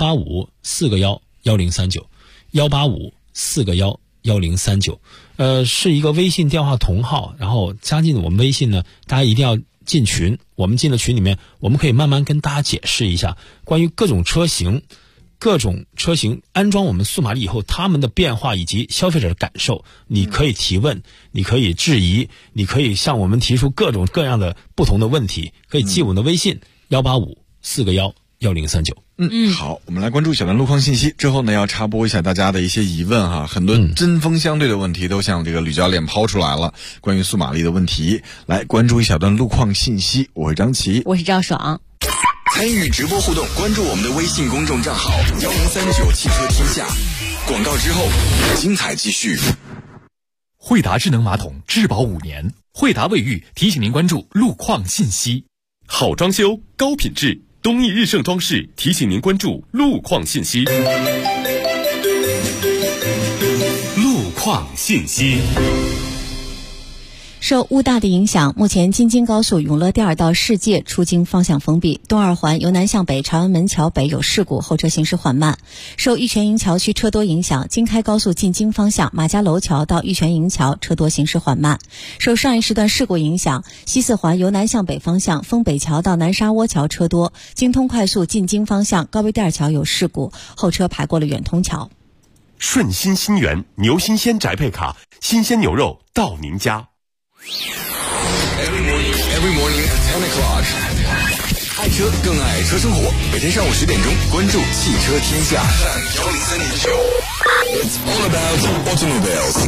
185-4个1-1039，185-4个1-1039，是一个微信电话同号，然后加进我们微信呢，大家一定要进群。我们进了群里面，我们可以慢慢跟大家解释一下关于各种车型安装我们速马力以后它们的变化以及消费者的感受。你可以提问，你可以质疑，你可以向我们提出各种各样的不同的问题，可以记我们的微信185-4个1-1039。 好，我们来关注小段路况信息之后呢，要插播一下大家的一些疑问很多针锋相对的问题都向这个吕教练抛出来了，关于速马力的问题。来关注一小段路况信息，我是张琪， 我是赵爽。 参与直播互动，关注我们的微信公众账号1039汽车天下。广告之后，精彩继续。 惠达智能马桶质保5年，惠达卫浴提醒您关注路况信息。好装修，高品质，东义日盛装饰提醒您关注路况信息。路况信息。 受雾大的影响，目前京津高速永乐店到世界出京方向封闭，东二环由南向北朝阳门桥北有事故，后车行驶缓慢。受玉泉营桥区车多影响，京开高速进京方向马家楼桥到玉泉营桥车多行驶缓慢。受上一时段事故影响，西四环由南向北方向丰北桥到南沙窝桥车多，京通快速进京方向高碑店桥有事故，后车排过了远通桥。 顺心新源牛新鲜宅配卡，新鲜牛肉到您家。 Every morning at 10 o'clock， 爱车更爱车生活。每天上午10点钟，关注汽车天下103.9。It's all about automobiles。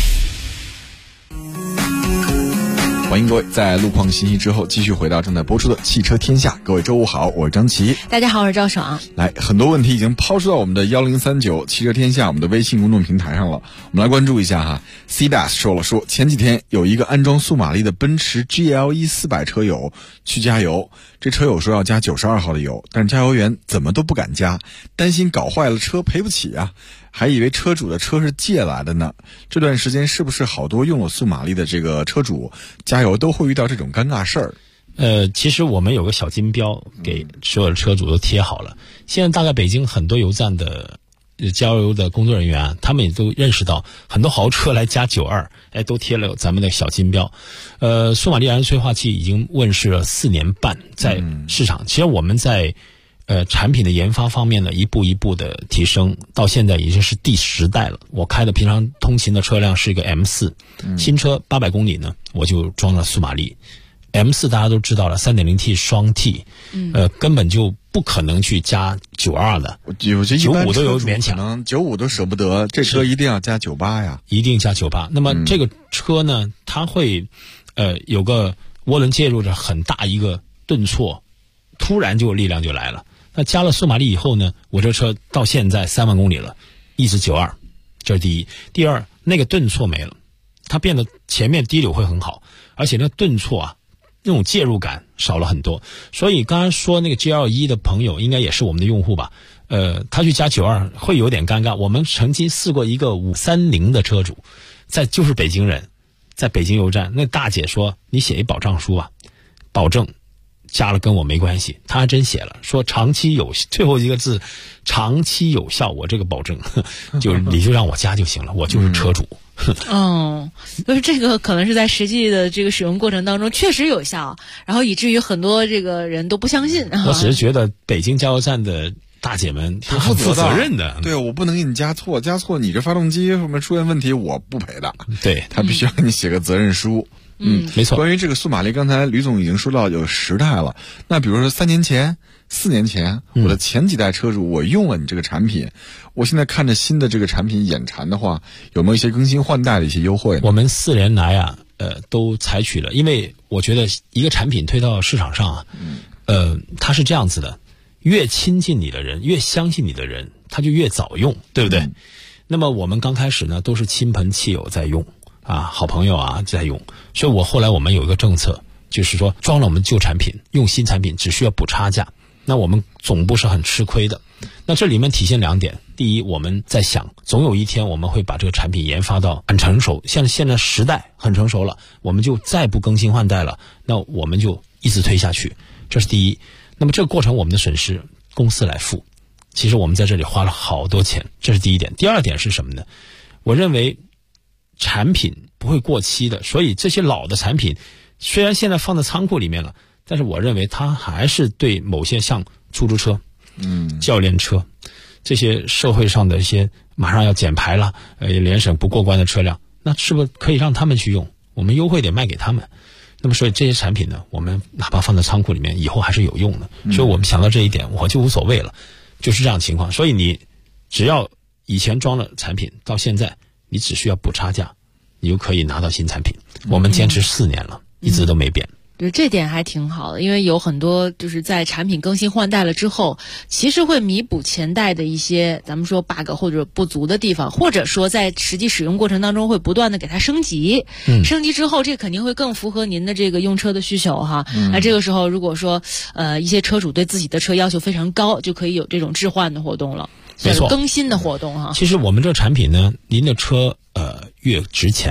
欢迎各位在路况信息之后继续回到正在播出的汽车天下。各位周五好，我是张琪。 大家好，我是赵爽。 来，很多问题已经抛出到我们的1039汽车天下我们的微信公众平台上了，我们来关注一下哈。CDAS 说前几天有一个安装苏马力的奔驰 GLE 400车友去加油，这车友说要加92号的油，但是加油员怎么都不敢加，担心搞坏了车赔不起啊，还以为车主的车是借来的呢。这段时间是不是好多用了苏马力的这个车主加油都会遇到这种尴尬事儿？ 其实我们有个小金标给所有的车主都贴好了。现在大概北京很多油站的加油的工作人员他们也都认识到很多豪车来加92，都贴了咱们的小金标。苏马力燃油催化器已经问世了4年半，在市场，其实我们在产品的研发方面呢，一步一步的提升，到现在已经是第10代了。我开的平常通勤的车辆是一个 M4，新车800公里呢，我就装了苏马力。M4 大家都知道了 3.0T 双 T，根本就不可能去加92的， 我觉得 95都有勉强 ，95都舍不得，这车一定要加98呀， 一定加98。那么这个车呢，它会有个涡轮介入着很大一个顿挫，突然就力量就来了。那加了苏马力以后呢，我这车到现在3万公里了，一直92，这是第一。第二，那个顿挫没了，它变得前面低流会很好，而且那个顿挫啊，那种介入感少了很多。所以刚才说那个 GL1 的朋友应该也是我们的用户吧，他去加92会有点尴尬。我们曾经试过一个530的车主，就是北京人，在北京油站，那大姐说你写一保障书啊，保证加了跟我没关系，他还真写了，说长期有，最后一个字长期有效，我这个保证你就让我加就行了，我就是车主。 就是这个可能是在实际的这个使用过程当中确实有效，然后以至于很多这个人都不相信。 我只是觉得北京加油站的大姐们她很负责任的， 对，我不能给你加错你这发动机什么出现问题我不赔的， 对， 他必须要给你写个责任书。 没错。 关于这个苏马力，刚才吕总已经说到有10代了。那比如说3年前、4年前，我的前几代车主，我用了你这个产品，我现在看着新的这个产品眼馋的话，有没有一些更新换代的一些优惠呢？ 我们4年来啊，都采取了，因为我觉得一个产品推到市场上啊，它是这样子的，越亲近你的人，越相信你的人，他就越早用，对不对？那么我们刚开始呢，都是亲朋戚友在用。好朋友啊在用，所以后来我们有一个政策，就是说装了我们旧产品，用新产品只需要补差价，那我们总部是很吃亏的。那这里面体现2点，第一，我们在想总有一天我们会把这个产品研发到很成熟，像现在10代很成熟了，我们就再不更新换代了，那我们就一直推下去，这是第一。那么这个过程我们的损失公司来付，其实我们在这里花了好多钱，这是第一点。第二点是什么呢？我认为产品不会过期的，所以这些老的产品虽然现在放在仓库里面了，但是我认为它还是对某些像出租车、教练车这些社会上的一些马上要减排了、联审不过关的车辆，那是不是可以让他们去用？我们优惠点卖给他们。那么所以这些产品呢，我们哪怕放在仓库里面，以后还是有用的。所以我们想到这一点，我就无所谓了，就是这样的情况。所以你只要以前装了产品，到现在你只需要补差价，你就可以拿到新产品。我们坚持4年了，一直都没变。 对，这点还挺好的，因为有很多就是在产品更新换代了之后，其实会弥补前代的一些咱们说 bug 或者不足的地方，或者说在实际使用过程当中会不断的给它升级。升级之后，这肯定会更符合您的这个用车的需求哈。那这个时候如果说一些车主对自己的车要求非常高，就可以有这种置换的活动了。没错，更新的活动哈。 其实我们这个产品呢，您的车越值钱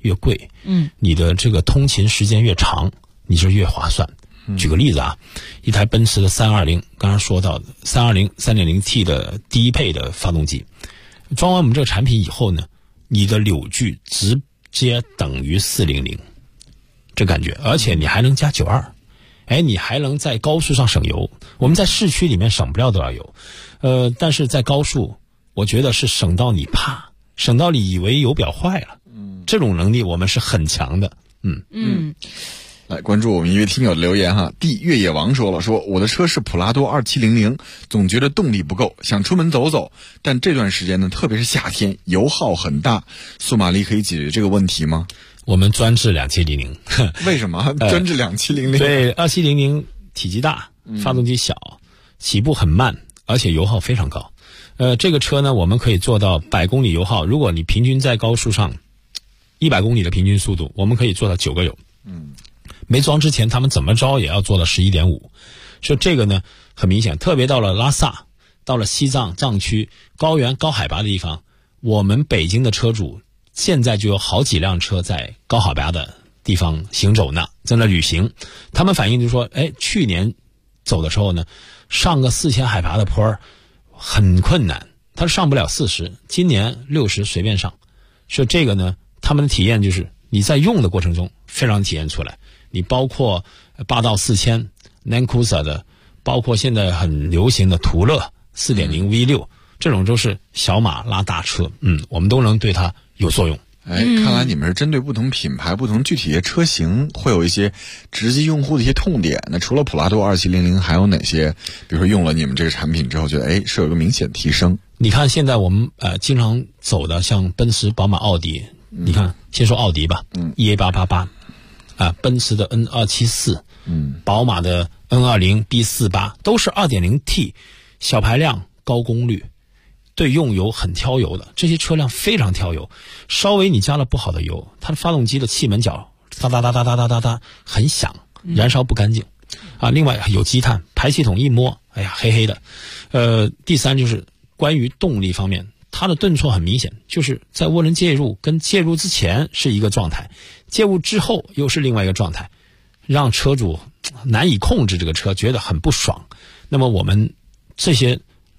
越贵，你的这个通勤时间越长，你就越划算。举个例子啊，一台奔驰的320，刚刚说到的320 3.0T 的低配的发动机，装完我们这个产品以后呢，你的扭矩直接等于400，这感觉，而且你还能加92，你还能在高速上省油。我们在市区里面省不了多少油，但是在高速，我觉得是省到你怕，省到你以为油表坏了。这种能力我们是很强的。 来关注我们一位听友的留言哈，越野王说我的车是普拉多2700，总觉得动力不够，想出门走走，但这段时间呢，特别是夏天，油耗很大，速马力可以解决这个问题吗？ 我们专治2700。 为什么专治2700？ 对，2700体积大，发动机小，起步很慢，而且油耗非常高。这个车呢，我们可以做到100公里油耗，如果你平均在高速上100公里的平均速度，我们可以做到9个油。没装之前他们怎么着也要做到11.5，所以这个呢很明显，特别到了拉萨，到了西藏藏区高原高海拔的地方，我们北京的车主现在就有好几辆车在高海拔的地方行走呢，在那旅行。他们反映就是说，去年走的时候呢，上个4000海拔的坡很困难，他上不了40，今年60随便上。所以这个呢，他们的体验就是你在用的过程中非常体验出来。你包括霸道4000 Nankusa 的，包括现在很流行的途乐 4.0 V6， 这种都是小马拉大车，我们都能对它有作用。 看来你们是针对不同品牌、不同具体的车型，会有一些直击用户的一些痛点。那除了普拉多2700，还有哪些？比如说用了你们这个产品之后，觉得是有一个明显提升。 你看现在我们经常走的像奔驰、宝马、奥迪，你看先说奥迪吧，EA888。奔驰的 N274，宝马的 N20 B48 都是 2.0T 小排量高功率，对用油很挑油的，这些车辆非常挑油，稍微你加了不好的油，它的发动机的气门角哒哒哒哒哒哒哒哒很响，燃烧不干净另外有积碳，排气筒一摸黑黑的。第三就是关于动力方面，它的顿挫很明显，就是在涡轮介入跟介入之前是一个状态，介入之后又是另外一个状态，让车主难以控制这个车，觉得很不爽。那么我们这些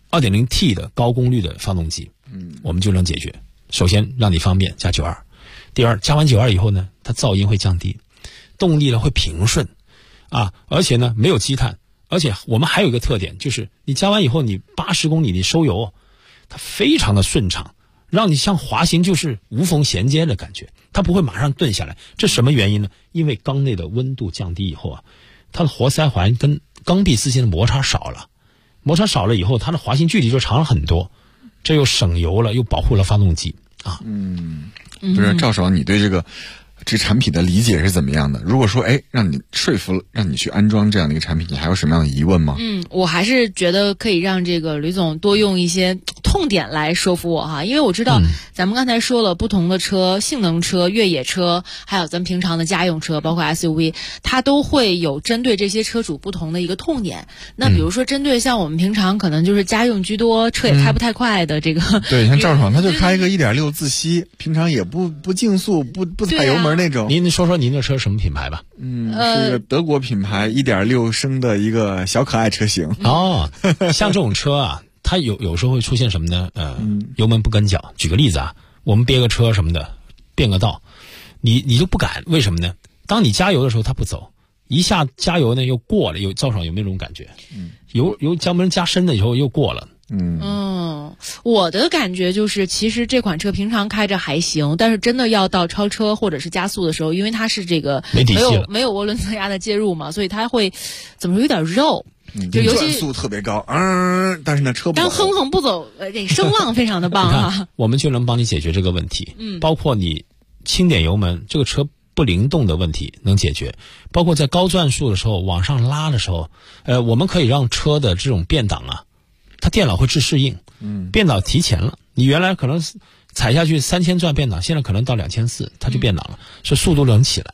2.0T 的高功率的发动机，我们就能解决。首先让你方便加92，第二加完92以后呢，它噪音会降低，动力呢会平顺而且呢没有积碳，而且我们还有一个特点，就是你加完以后你80公里你收油，它非常的顺畅，让你像滑行就是无缝衔接的感觉，它不会马上顿下来。这什么原因呢？因为缸内的温度降低以后它的活塞环跟缸壁之间的摩擦少了，摩擦少了以后，它的滑行距离就长了很多，这又省油了，又保护了发动机不是赵爽，你对这个产品的理解是怎么样的？如果说让你说服让你去安装这样的一个产品，你还有什么样的疑问吗？ 我还是觉得可以让这个吕总多用一些痛点来说服我因为我知道咱们刚才说了不同的车，性能车、越野车，还有咱们平常的家用车，包括 SUV， 它都会有针对这些车主不同的一个痛点。那比如说针对像我们平常可能就是家用居多，车也开不太快的这个， 对，像赵爽他就开一个 1.6 自吸，平常也不竞速，不踩油门那种。 您说说您的车什么品牌吧？ 是个德国品牌1.6升的一个小可爱车型。 像这种车它有时候会出现什么呢？油门不跟脚。举个例子我们憋个车什么的，变个道，你就不敢，为什么呢？当你加油的时候它不走，一下加油呢又过了，赵爽有没有这种感觉？油油门加深了以后又过了。 我的感觉就是，其实这款车平常开着还行，但是真的要到超车或者是加速的时候，因为它是这个没有涡轮增压的介入嘛，所以它会怎么说有点肉。就尤其转速特别高，但是呢车不走， 但哼哼不走，这声浪非常的棒我们就能帮你解决这个问题。包括你轻点油门，这个车不灵动的问题能解决。包括在高转速的时候往上拉的时候，我们可以让车的这种变档它电脑会自适应，变档提前了。你原来可能踩下去3000转变档，现在可能到2400，它就变档了，所以速度能起来。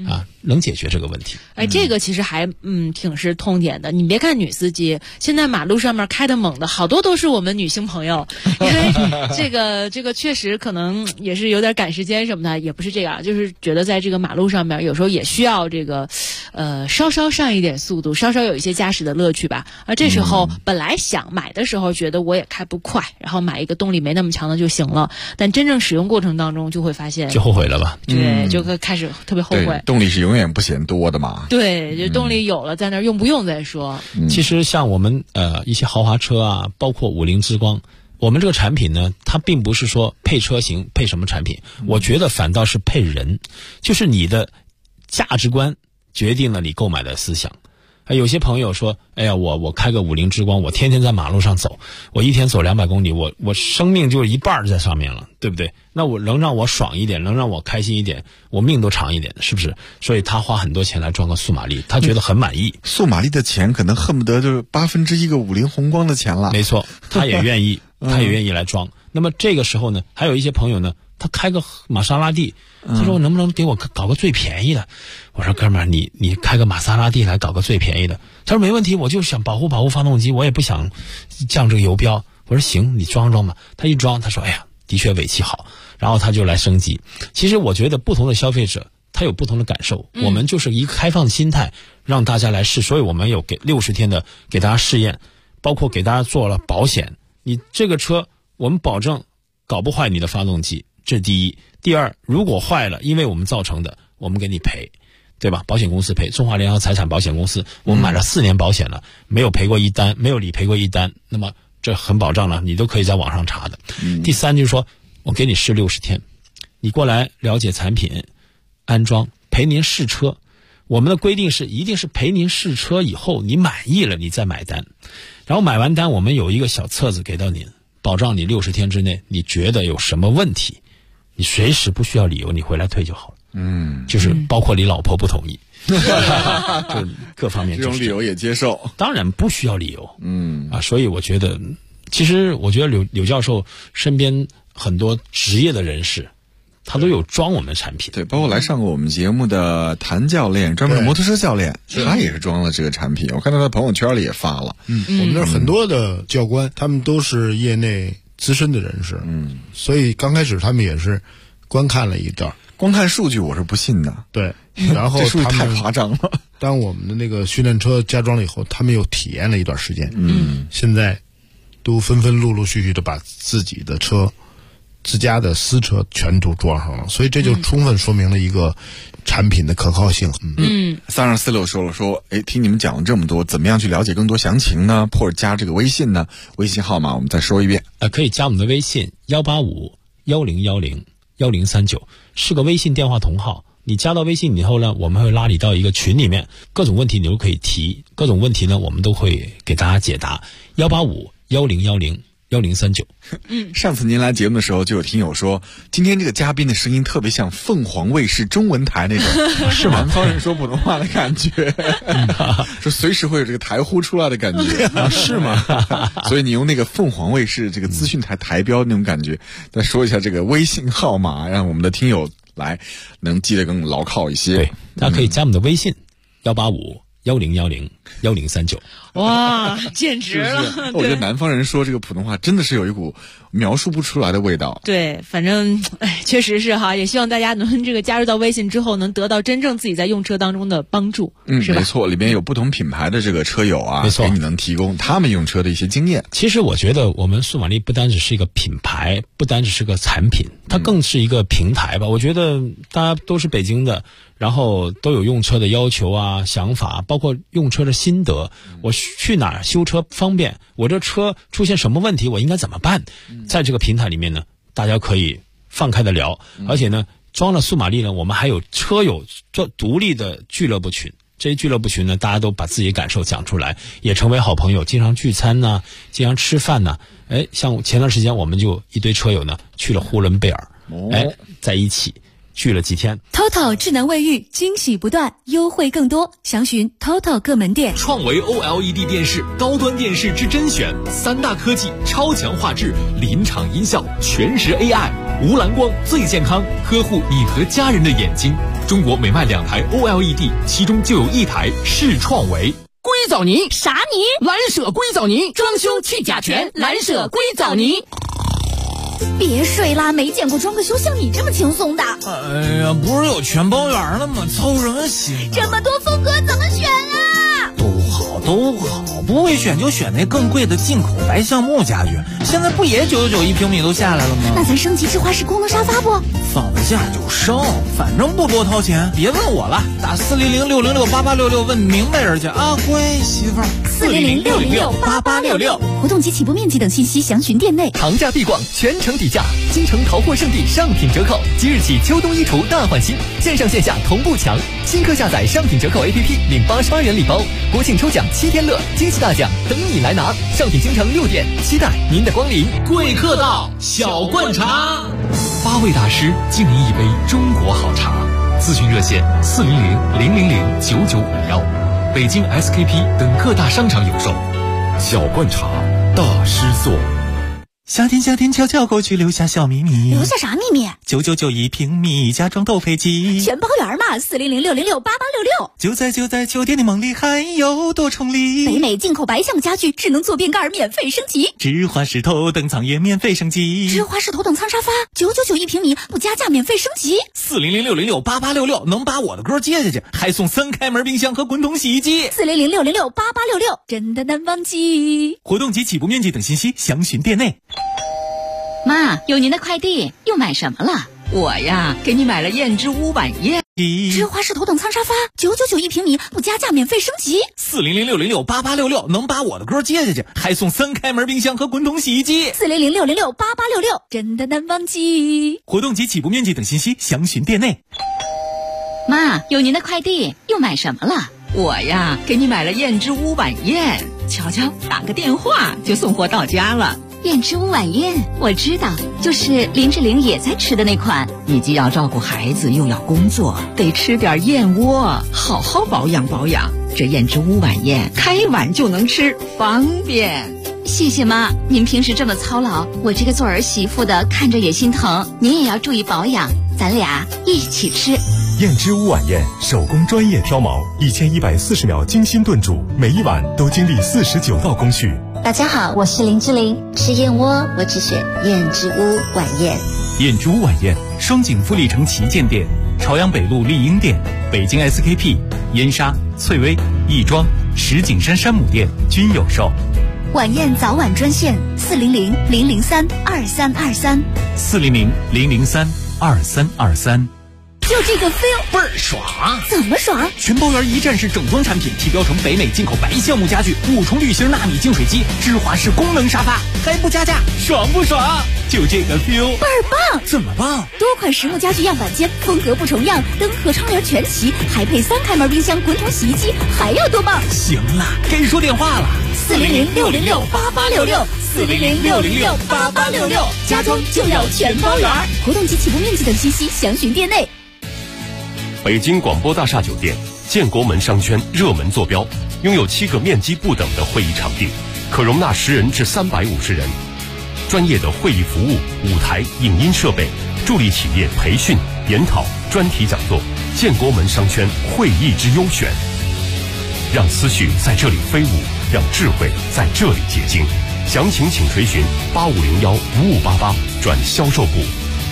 能解决这个问题。 这个其实还挺是痛点的。你别看女司机现在马路上面开的猛的好多都是我们女性朋友，因为这个确实可能也是有点赶时间什么的，也不是这样，就是觉得在这个马路上面有时候也需要这个稍稍上一点速度，稍稍有一些驾驶的乐趣吧。这时候本来想买的时候觉得我也开不快，然后买一个动力没那么强的就行了，但真正使用过程当中就会发现就后悔了吧？ 对，就开始特别后悔。 动力是永远不嫌多的嘛。 对，就动力有了，在那儿用不用再说。 其实像我们一些豪华车啊，包括50之光，我们这个产品呢，它并不是说配车型配什么产品，我觉得反倒是配人，就是你的价值观决定了你购买的思想。有些朋友说，哎呀，我开个50之光，我天天在马路上走，我一天走200公里，我生命就一半在上面了，对不对？那我能让我爽一点，能让我开心一点，我命都长一点，是不是？所以他花很多钱来装个速马力，他觉得很满意。 速马力的钱可能恨不得就是1/8个50宏光的钱了。 没错，他也愿意，他也愿意来装。那么这个时候呢，还有一些朋友呢，他开个玛莎拉蒂，他说能不能给我搞个最便宜的？我说哥们儿，你开个玛莎拉蒂来搞个最便宜的。他说没问题，我就想保护发动机，我也不想降这个油标。我说行，你装吧。他一装，他说哎呀，的确尾气好，然后他就来升级。其实我觉得不同的消费者他有不同的感受，我们就是一个开放的心态让大家来试，所以我们有给60天的给大家试验，包括给大家做了保险。你这个车我们保证搞不坏你的发动机，这是第一。第二，如果坏了，因为我们造成的，我们给你赔，对吧？保险公司赔，中华联合财产保险公司，我们买了4年保险了，没有赔过一单，没有理赔过一单，那么这很保障了，你都可以在网上查的。第三就是说，我给你试60天，你过来了解产品，安装，陪您试车。我们的规定是一定是陪您试车以后，你满意了你再买单，然后买完单我们有一个小册子给到您，保障你60天之内，你觉得有什么问题，你随时不需要理由，你回来退就好了。就是包括你老婆不同意，就各方面这种理由也接受， 当然不需要理由。所以我觉得，其实我觉得柳教授身边很多职业的人士，他都有装我们产品。 对，包括来上过我们节目的谭教练，专门的摩托车教练，他也是装了这个产品。我看到他朋友圈里也发了。 我们这儿很多的教官，他们都是业内资深的人士。所以刚开始他们也是观看了一段。 光看数据我是不信的。 对，然后这数据太夸张了。 当我们的那个训练车加装了以后，他们又体验了一段时间。现在都纷纷陆续的把自己的车、自家的私车全都装上了，所以这就充分说明了一个产品的可靠性。 3246说，听你们讲了这么多，怎么样去了解更多详情呢？或者加这个微信呢？微信号码我们再说一遍。 可以加我们的微信18510101039，是个微信电话同号。你加到微信以后呢，我们会拉你到一个群里面，各种问题你都可以提，各种问题呢我们都会给大家解答。18510101039。 上次您来节目的时候，就有听友说，今天这个嘉宾的声音特别像凤凰卫视中文台那种，是南方人说普通话的感觉，说随时会有这个台呼出来的感觉， 是吗？ 所以你用那个凤凰卫视这个资讯台台标那种感觉，再说一下这个微信号码，让我们的听友来能记得更牢靠一些。 对，大家可以加我们的微信18510101039。 哇，简直了！ 是我觉得南方人说这个普通话真的是有一股描述不出来的味道。 对，反正确实是哈，也希望大家能这个加入到微信之后，能得到真正自己在用车当中的帮助。是吧？ 没错，里面有不同品牌的这个车友啊， 没错， 给你能提供他们用车的一些经验。 其实我觉得我们速马力不单只是一个品牌，不单只是个产品，它更是一个平台吧。我觉得大家都是北京的，然后都有用车的要求啊、想法，包括用车的心得。我去哪儿修车方便？我这车出现什么问题，我应该怎么办？在这个平台里面呢，大家可以放开的聊，而且呢，装了速马力呢，我们还有车友做独立的俱乐部群。这些俱乐部群呢，大家都把自己感受讲出来，也成为好朋友，经常聚餐呢，经常吃饭呢。像前段时间我们就一堆车友呢去了呼伦贝尔，在一起去了几天。 TOTO 智能卫浴惊喜不断，优惠更多，详询 TOTO 各门店。 创维 OLED 电视，高端电视之甄选，3大科技，超强画质，临场音效，全时 AI， 无蓝光最健康，呵护你和家人的眼睛。 中国每卖2台 OLED， 其中就有1台是创维。 硅藻泥啥泥？ 蓝舍硅藻泥，装修去甲醛，蓝舍硅藻泥。 别睡啦，没见过装个修像你这么轻松的。 哎呀，不是有全包圆了吗？操什么心啊？ 这么多风格怎么选啊？ 都好，不会选就选那更贵的进口白橡木家具，现在不也999一平米都下来了吗？ 那咱升级智华式功能沙发不？ 放下就升，反正不多掏钱，别问我了，打400-606-8866问明白人去啊，乖媳妇儿。 400-606-8866，活动及起步面积等信息详询店内。 行价必广，全程底价，京城淘货圣地上品折扣，即日起秋冬衣橱大换新，线上线下同步抢。新客下载上品折扣 APP 领88元礼包，国庆抽奖7天乐，惊喜大奖等你来拿。上品京城6店，期待您的光临。 贵客到，小罐茶 ，8位大师敬您一杯中国好茶。咨询热线400-000-9951，北京 SKP 等各大商场有售。 小罐茶，大师做。 夏天悄悄过去，留下小秘密。 留下啥秘密 ？999一平米，家装都配齐， 全包圆嘛。400-606-8866， 就在酒店的梦里，还有多重礼。 北美进口白橡木家具，智能坐便盖免费升级， 智华式头等舱也免费升级， 智华式头等舱沙发999一平米，不加价免费升级。 400-606-8866，能把我的歌接下去，还送3开门冰箱和滚筒洗衣机。 400-606-8866，真的难忘记。 活动及起步面积等信息详询店内。 妈，有您的快递，又买什么了？ 我呀，给你买了燕之屋晚宴， 芝华士头等舱沙发999一平米，不加价免费升级。 400-606-8866，能把我的歌接下去，还送3开门冰箱和滚筒洗衣机。 400-606-8866，真的难忘记。 活动及起步面积等信息详询店内。 妈，有您的快递，又买什么了？ 我呀，给你买了燕之屋晚宴，瞧瞧，打个电话就送货到家了。 燕之屋晚宴我知道，就是林志玲也在吃的那款。 你既要照顾孩子又要工作，得吃点燕窝，好好保养保养。这燕之屋晚宴开碗就能吃，方便。 谢谢妈，您平时这么操劳，我这个做儿媳妇的看着也心疼。您也要注意保养，咱俩一起吃。 燕之屋晚宴手工专业挑毛，1140秒精心炖煮，每一碗都经历49道工序。 大家好，我是林志玲，吃燕窝我只选燕之屋晚宴。 燕之屋晚宴，双井富力城旗舰店、朝阳北路丽婴店、北京 SKP、燕莎、翠微、亦庄、石景山山姆店均有售。 晚宴早晚专线400-003-2323 400-003-2323。 就这个 feel 倍儿爽！ 怎么爽？ 全包圆一站式整装产品，提标成北美进口白橡木家具，5重铝芯纳米净水机，芝华士功能沙发，还不加价，爽不爽？就这个 feel 倍儿棒！ 怎么棒？ 多款实木家具样板间，风格不重样，灯和窗帘全齐，还配3开门冰箱、滚筒洗衣机，还要多棒？ 行了，该说电话了。 400-606-8866 400-606-8866，家装就要全包圆。活动及起步面积等信息详询店内。 北京广播大厦酒店建国门商圈热门坐标，拥有7个面积不等的会议场地，可容纳10人至350人。专业的会议服务、舞台、影音设备，助力企业培训、研讨、专题讲座。建国门商圈会议之优选，让思绪在这里飞舞，让智慧在这里结晶。详情请垂询8501-5588转销售部。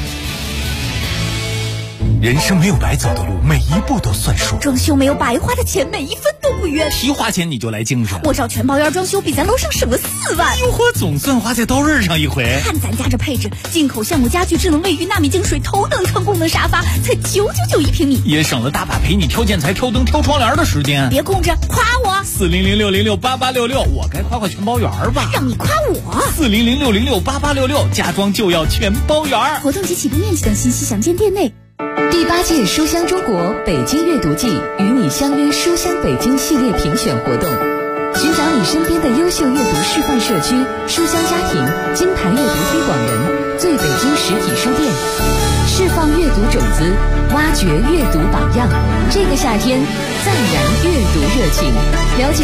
人生没有白走的路，每一步都算数。 装修没有白花的钱，每一分都不冤。 提花钱你就来精神， 我找全包圆装修比咱楼上省了4万。 哟呵，总算花在刀刃上一回。 看咱家这配置，进口橡木家具、智能卫浴、纳米净水、头等舱功能沙发，才999一平米， 也省了大把陪你挑建材、挑灯、挑窗帘的时间。 别空着，夸我。 400-606-8866，我该夸全包圆吧？ 让你夸我。 400-606-8866，家装就要全包圆。 活动及起步面积等信息详见店内。 第8届书香中国北京阅读季与你相约书香北京系列评选活动，寻找你身边的优秀阅读示范社区、书香家庭、金牌阅读推广人、最北京实体书店，释放阅读种子，挖掘阅读榜样。这个夏天，再燃阅读热情，了解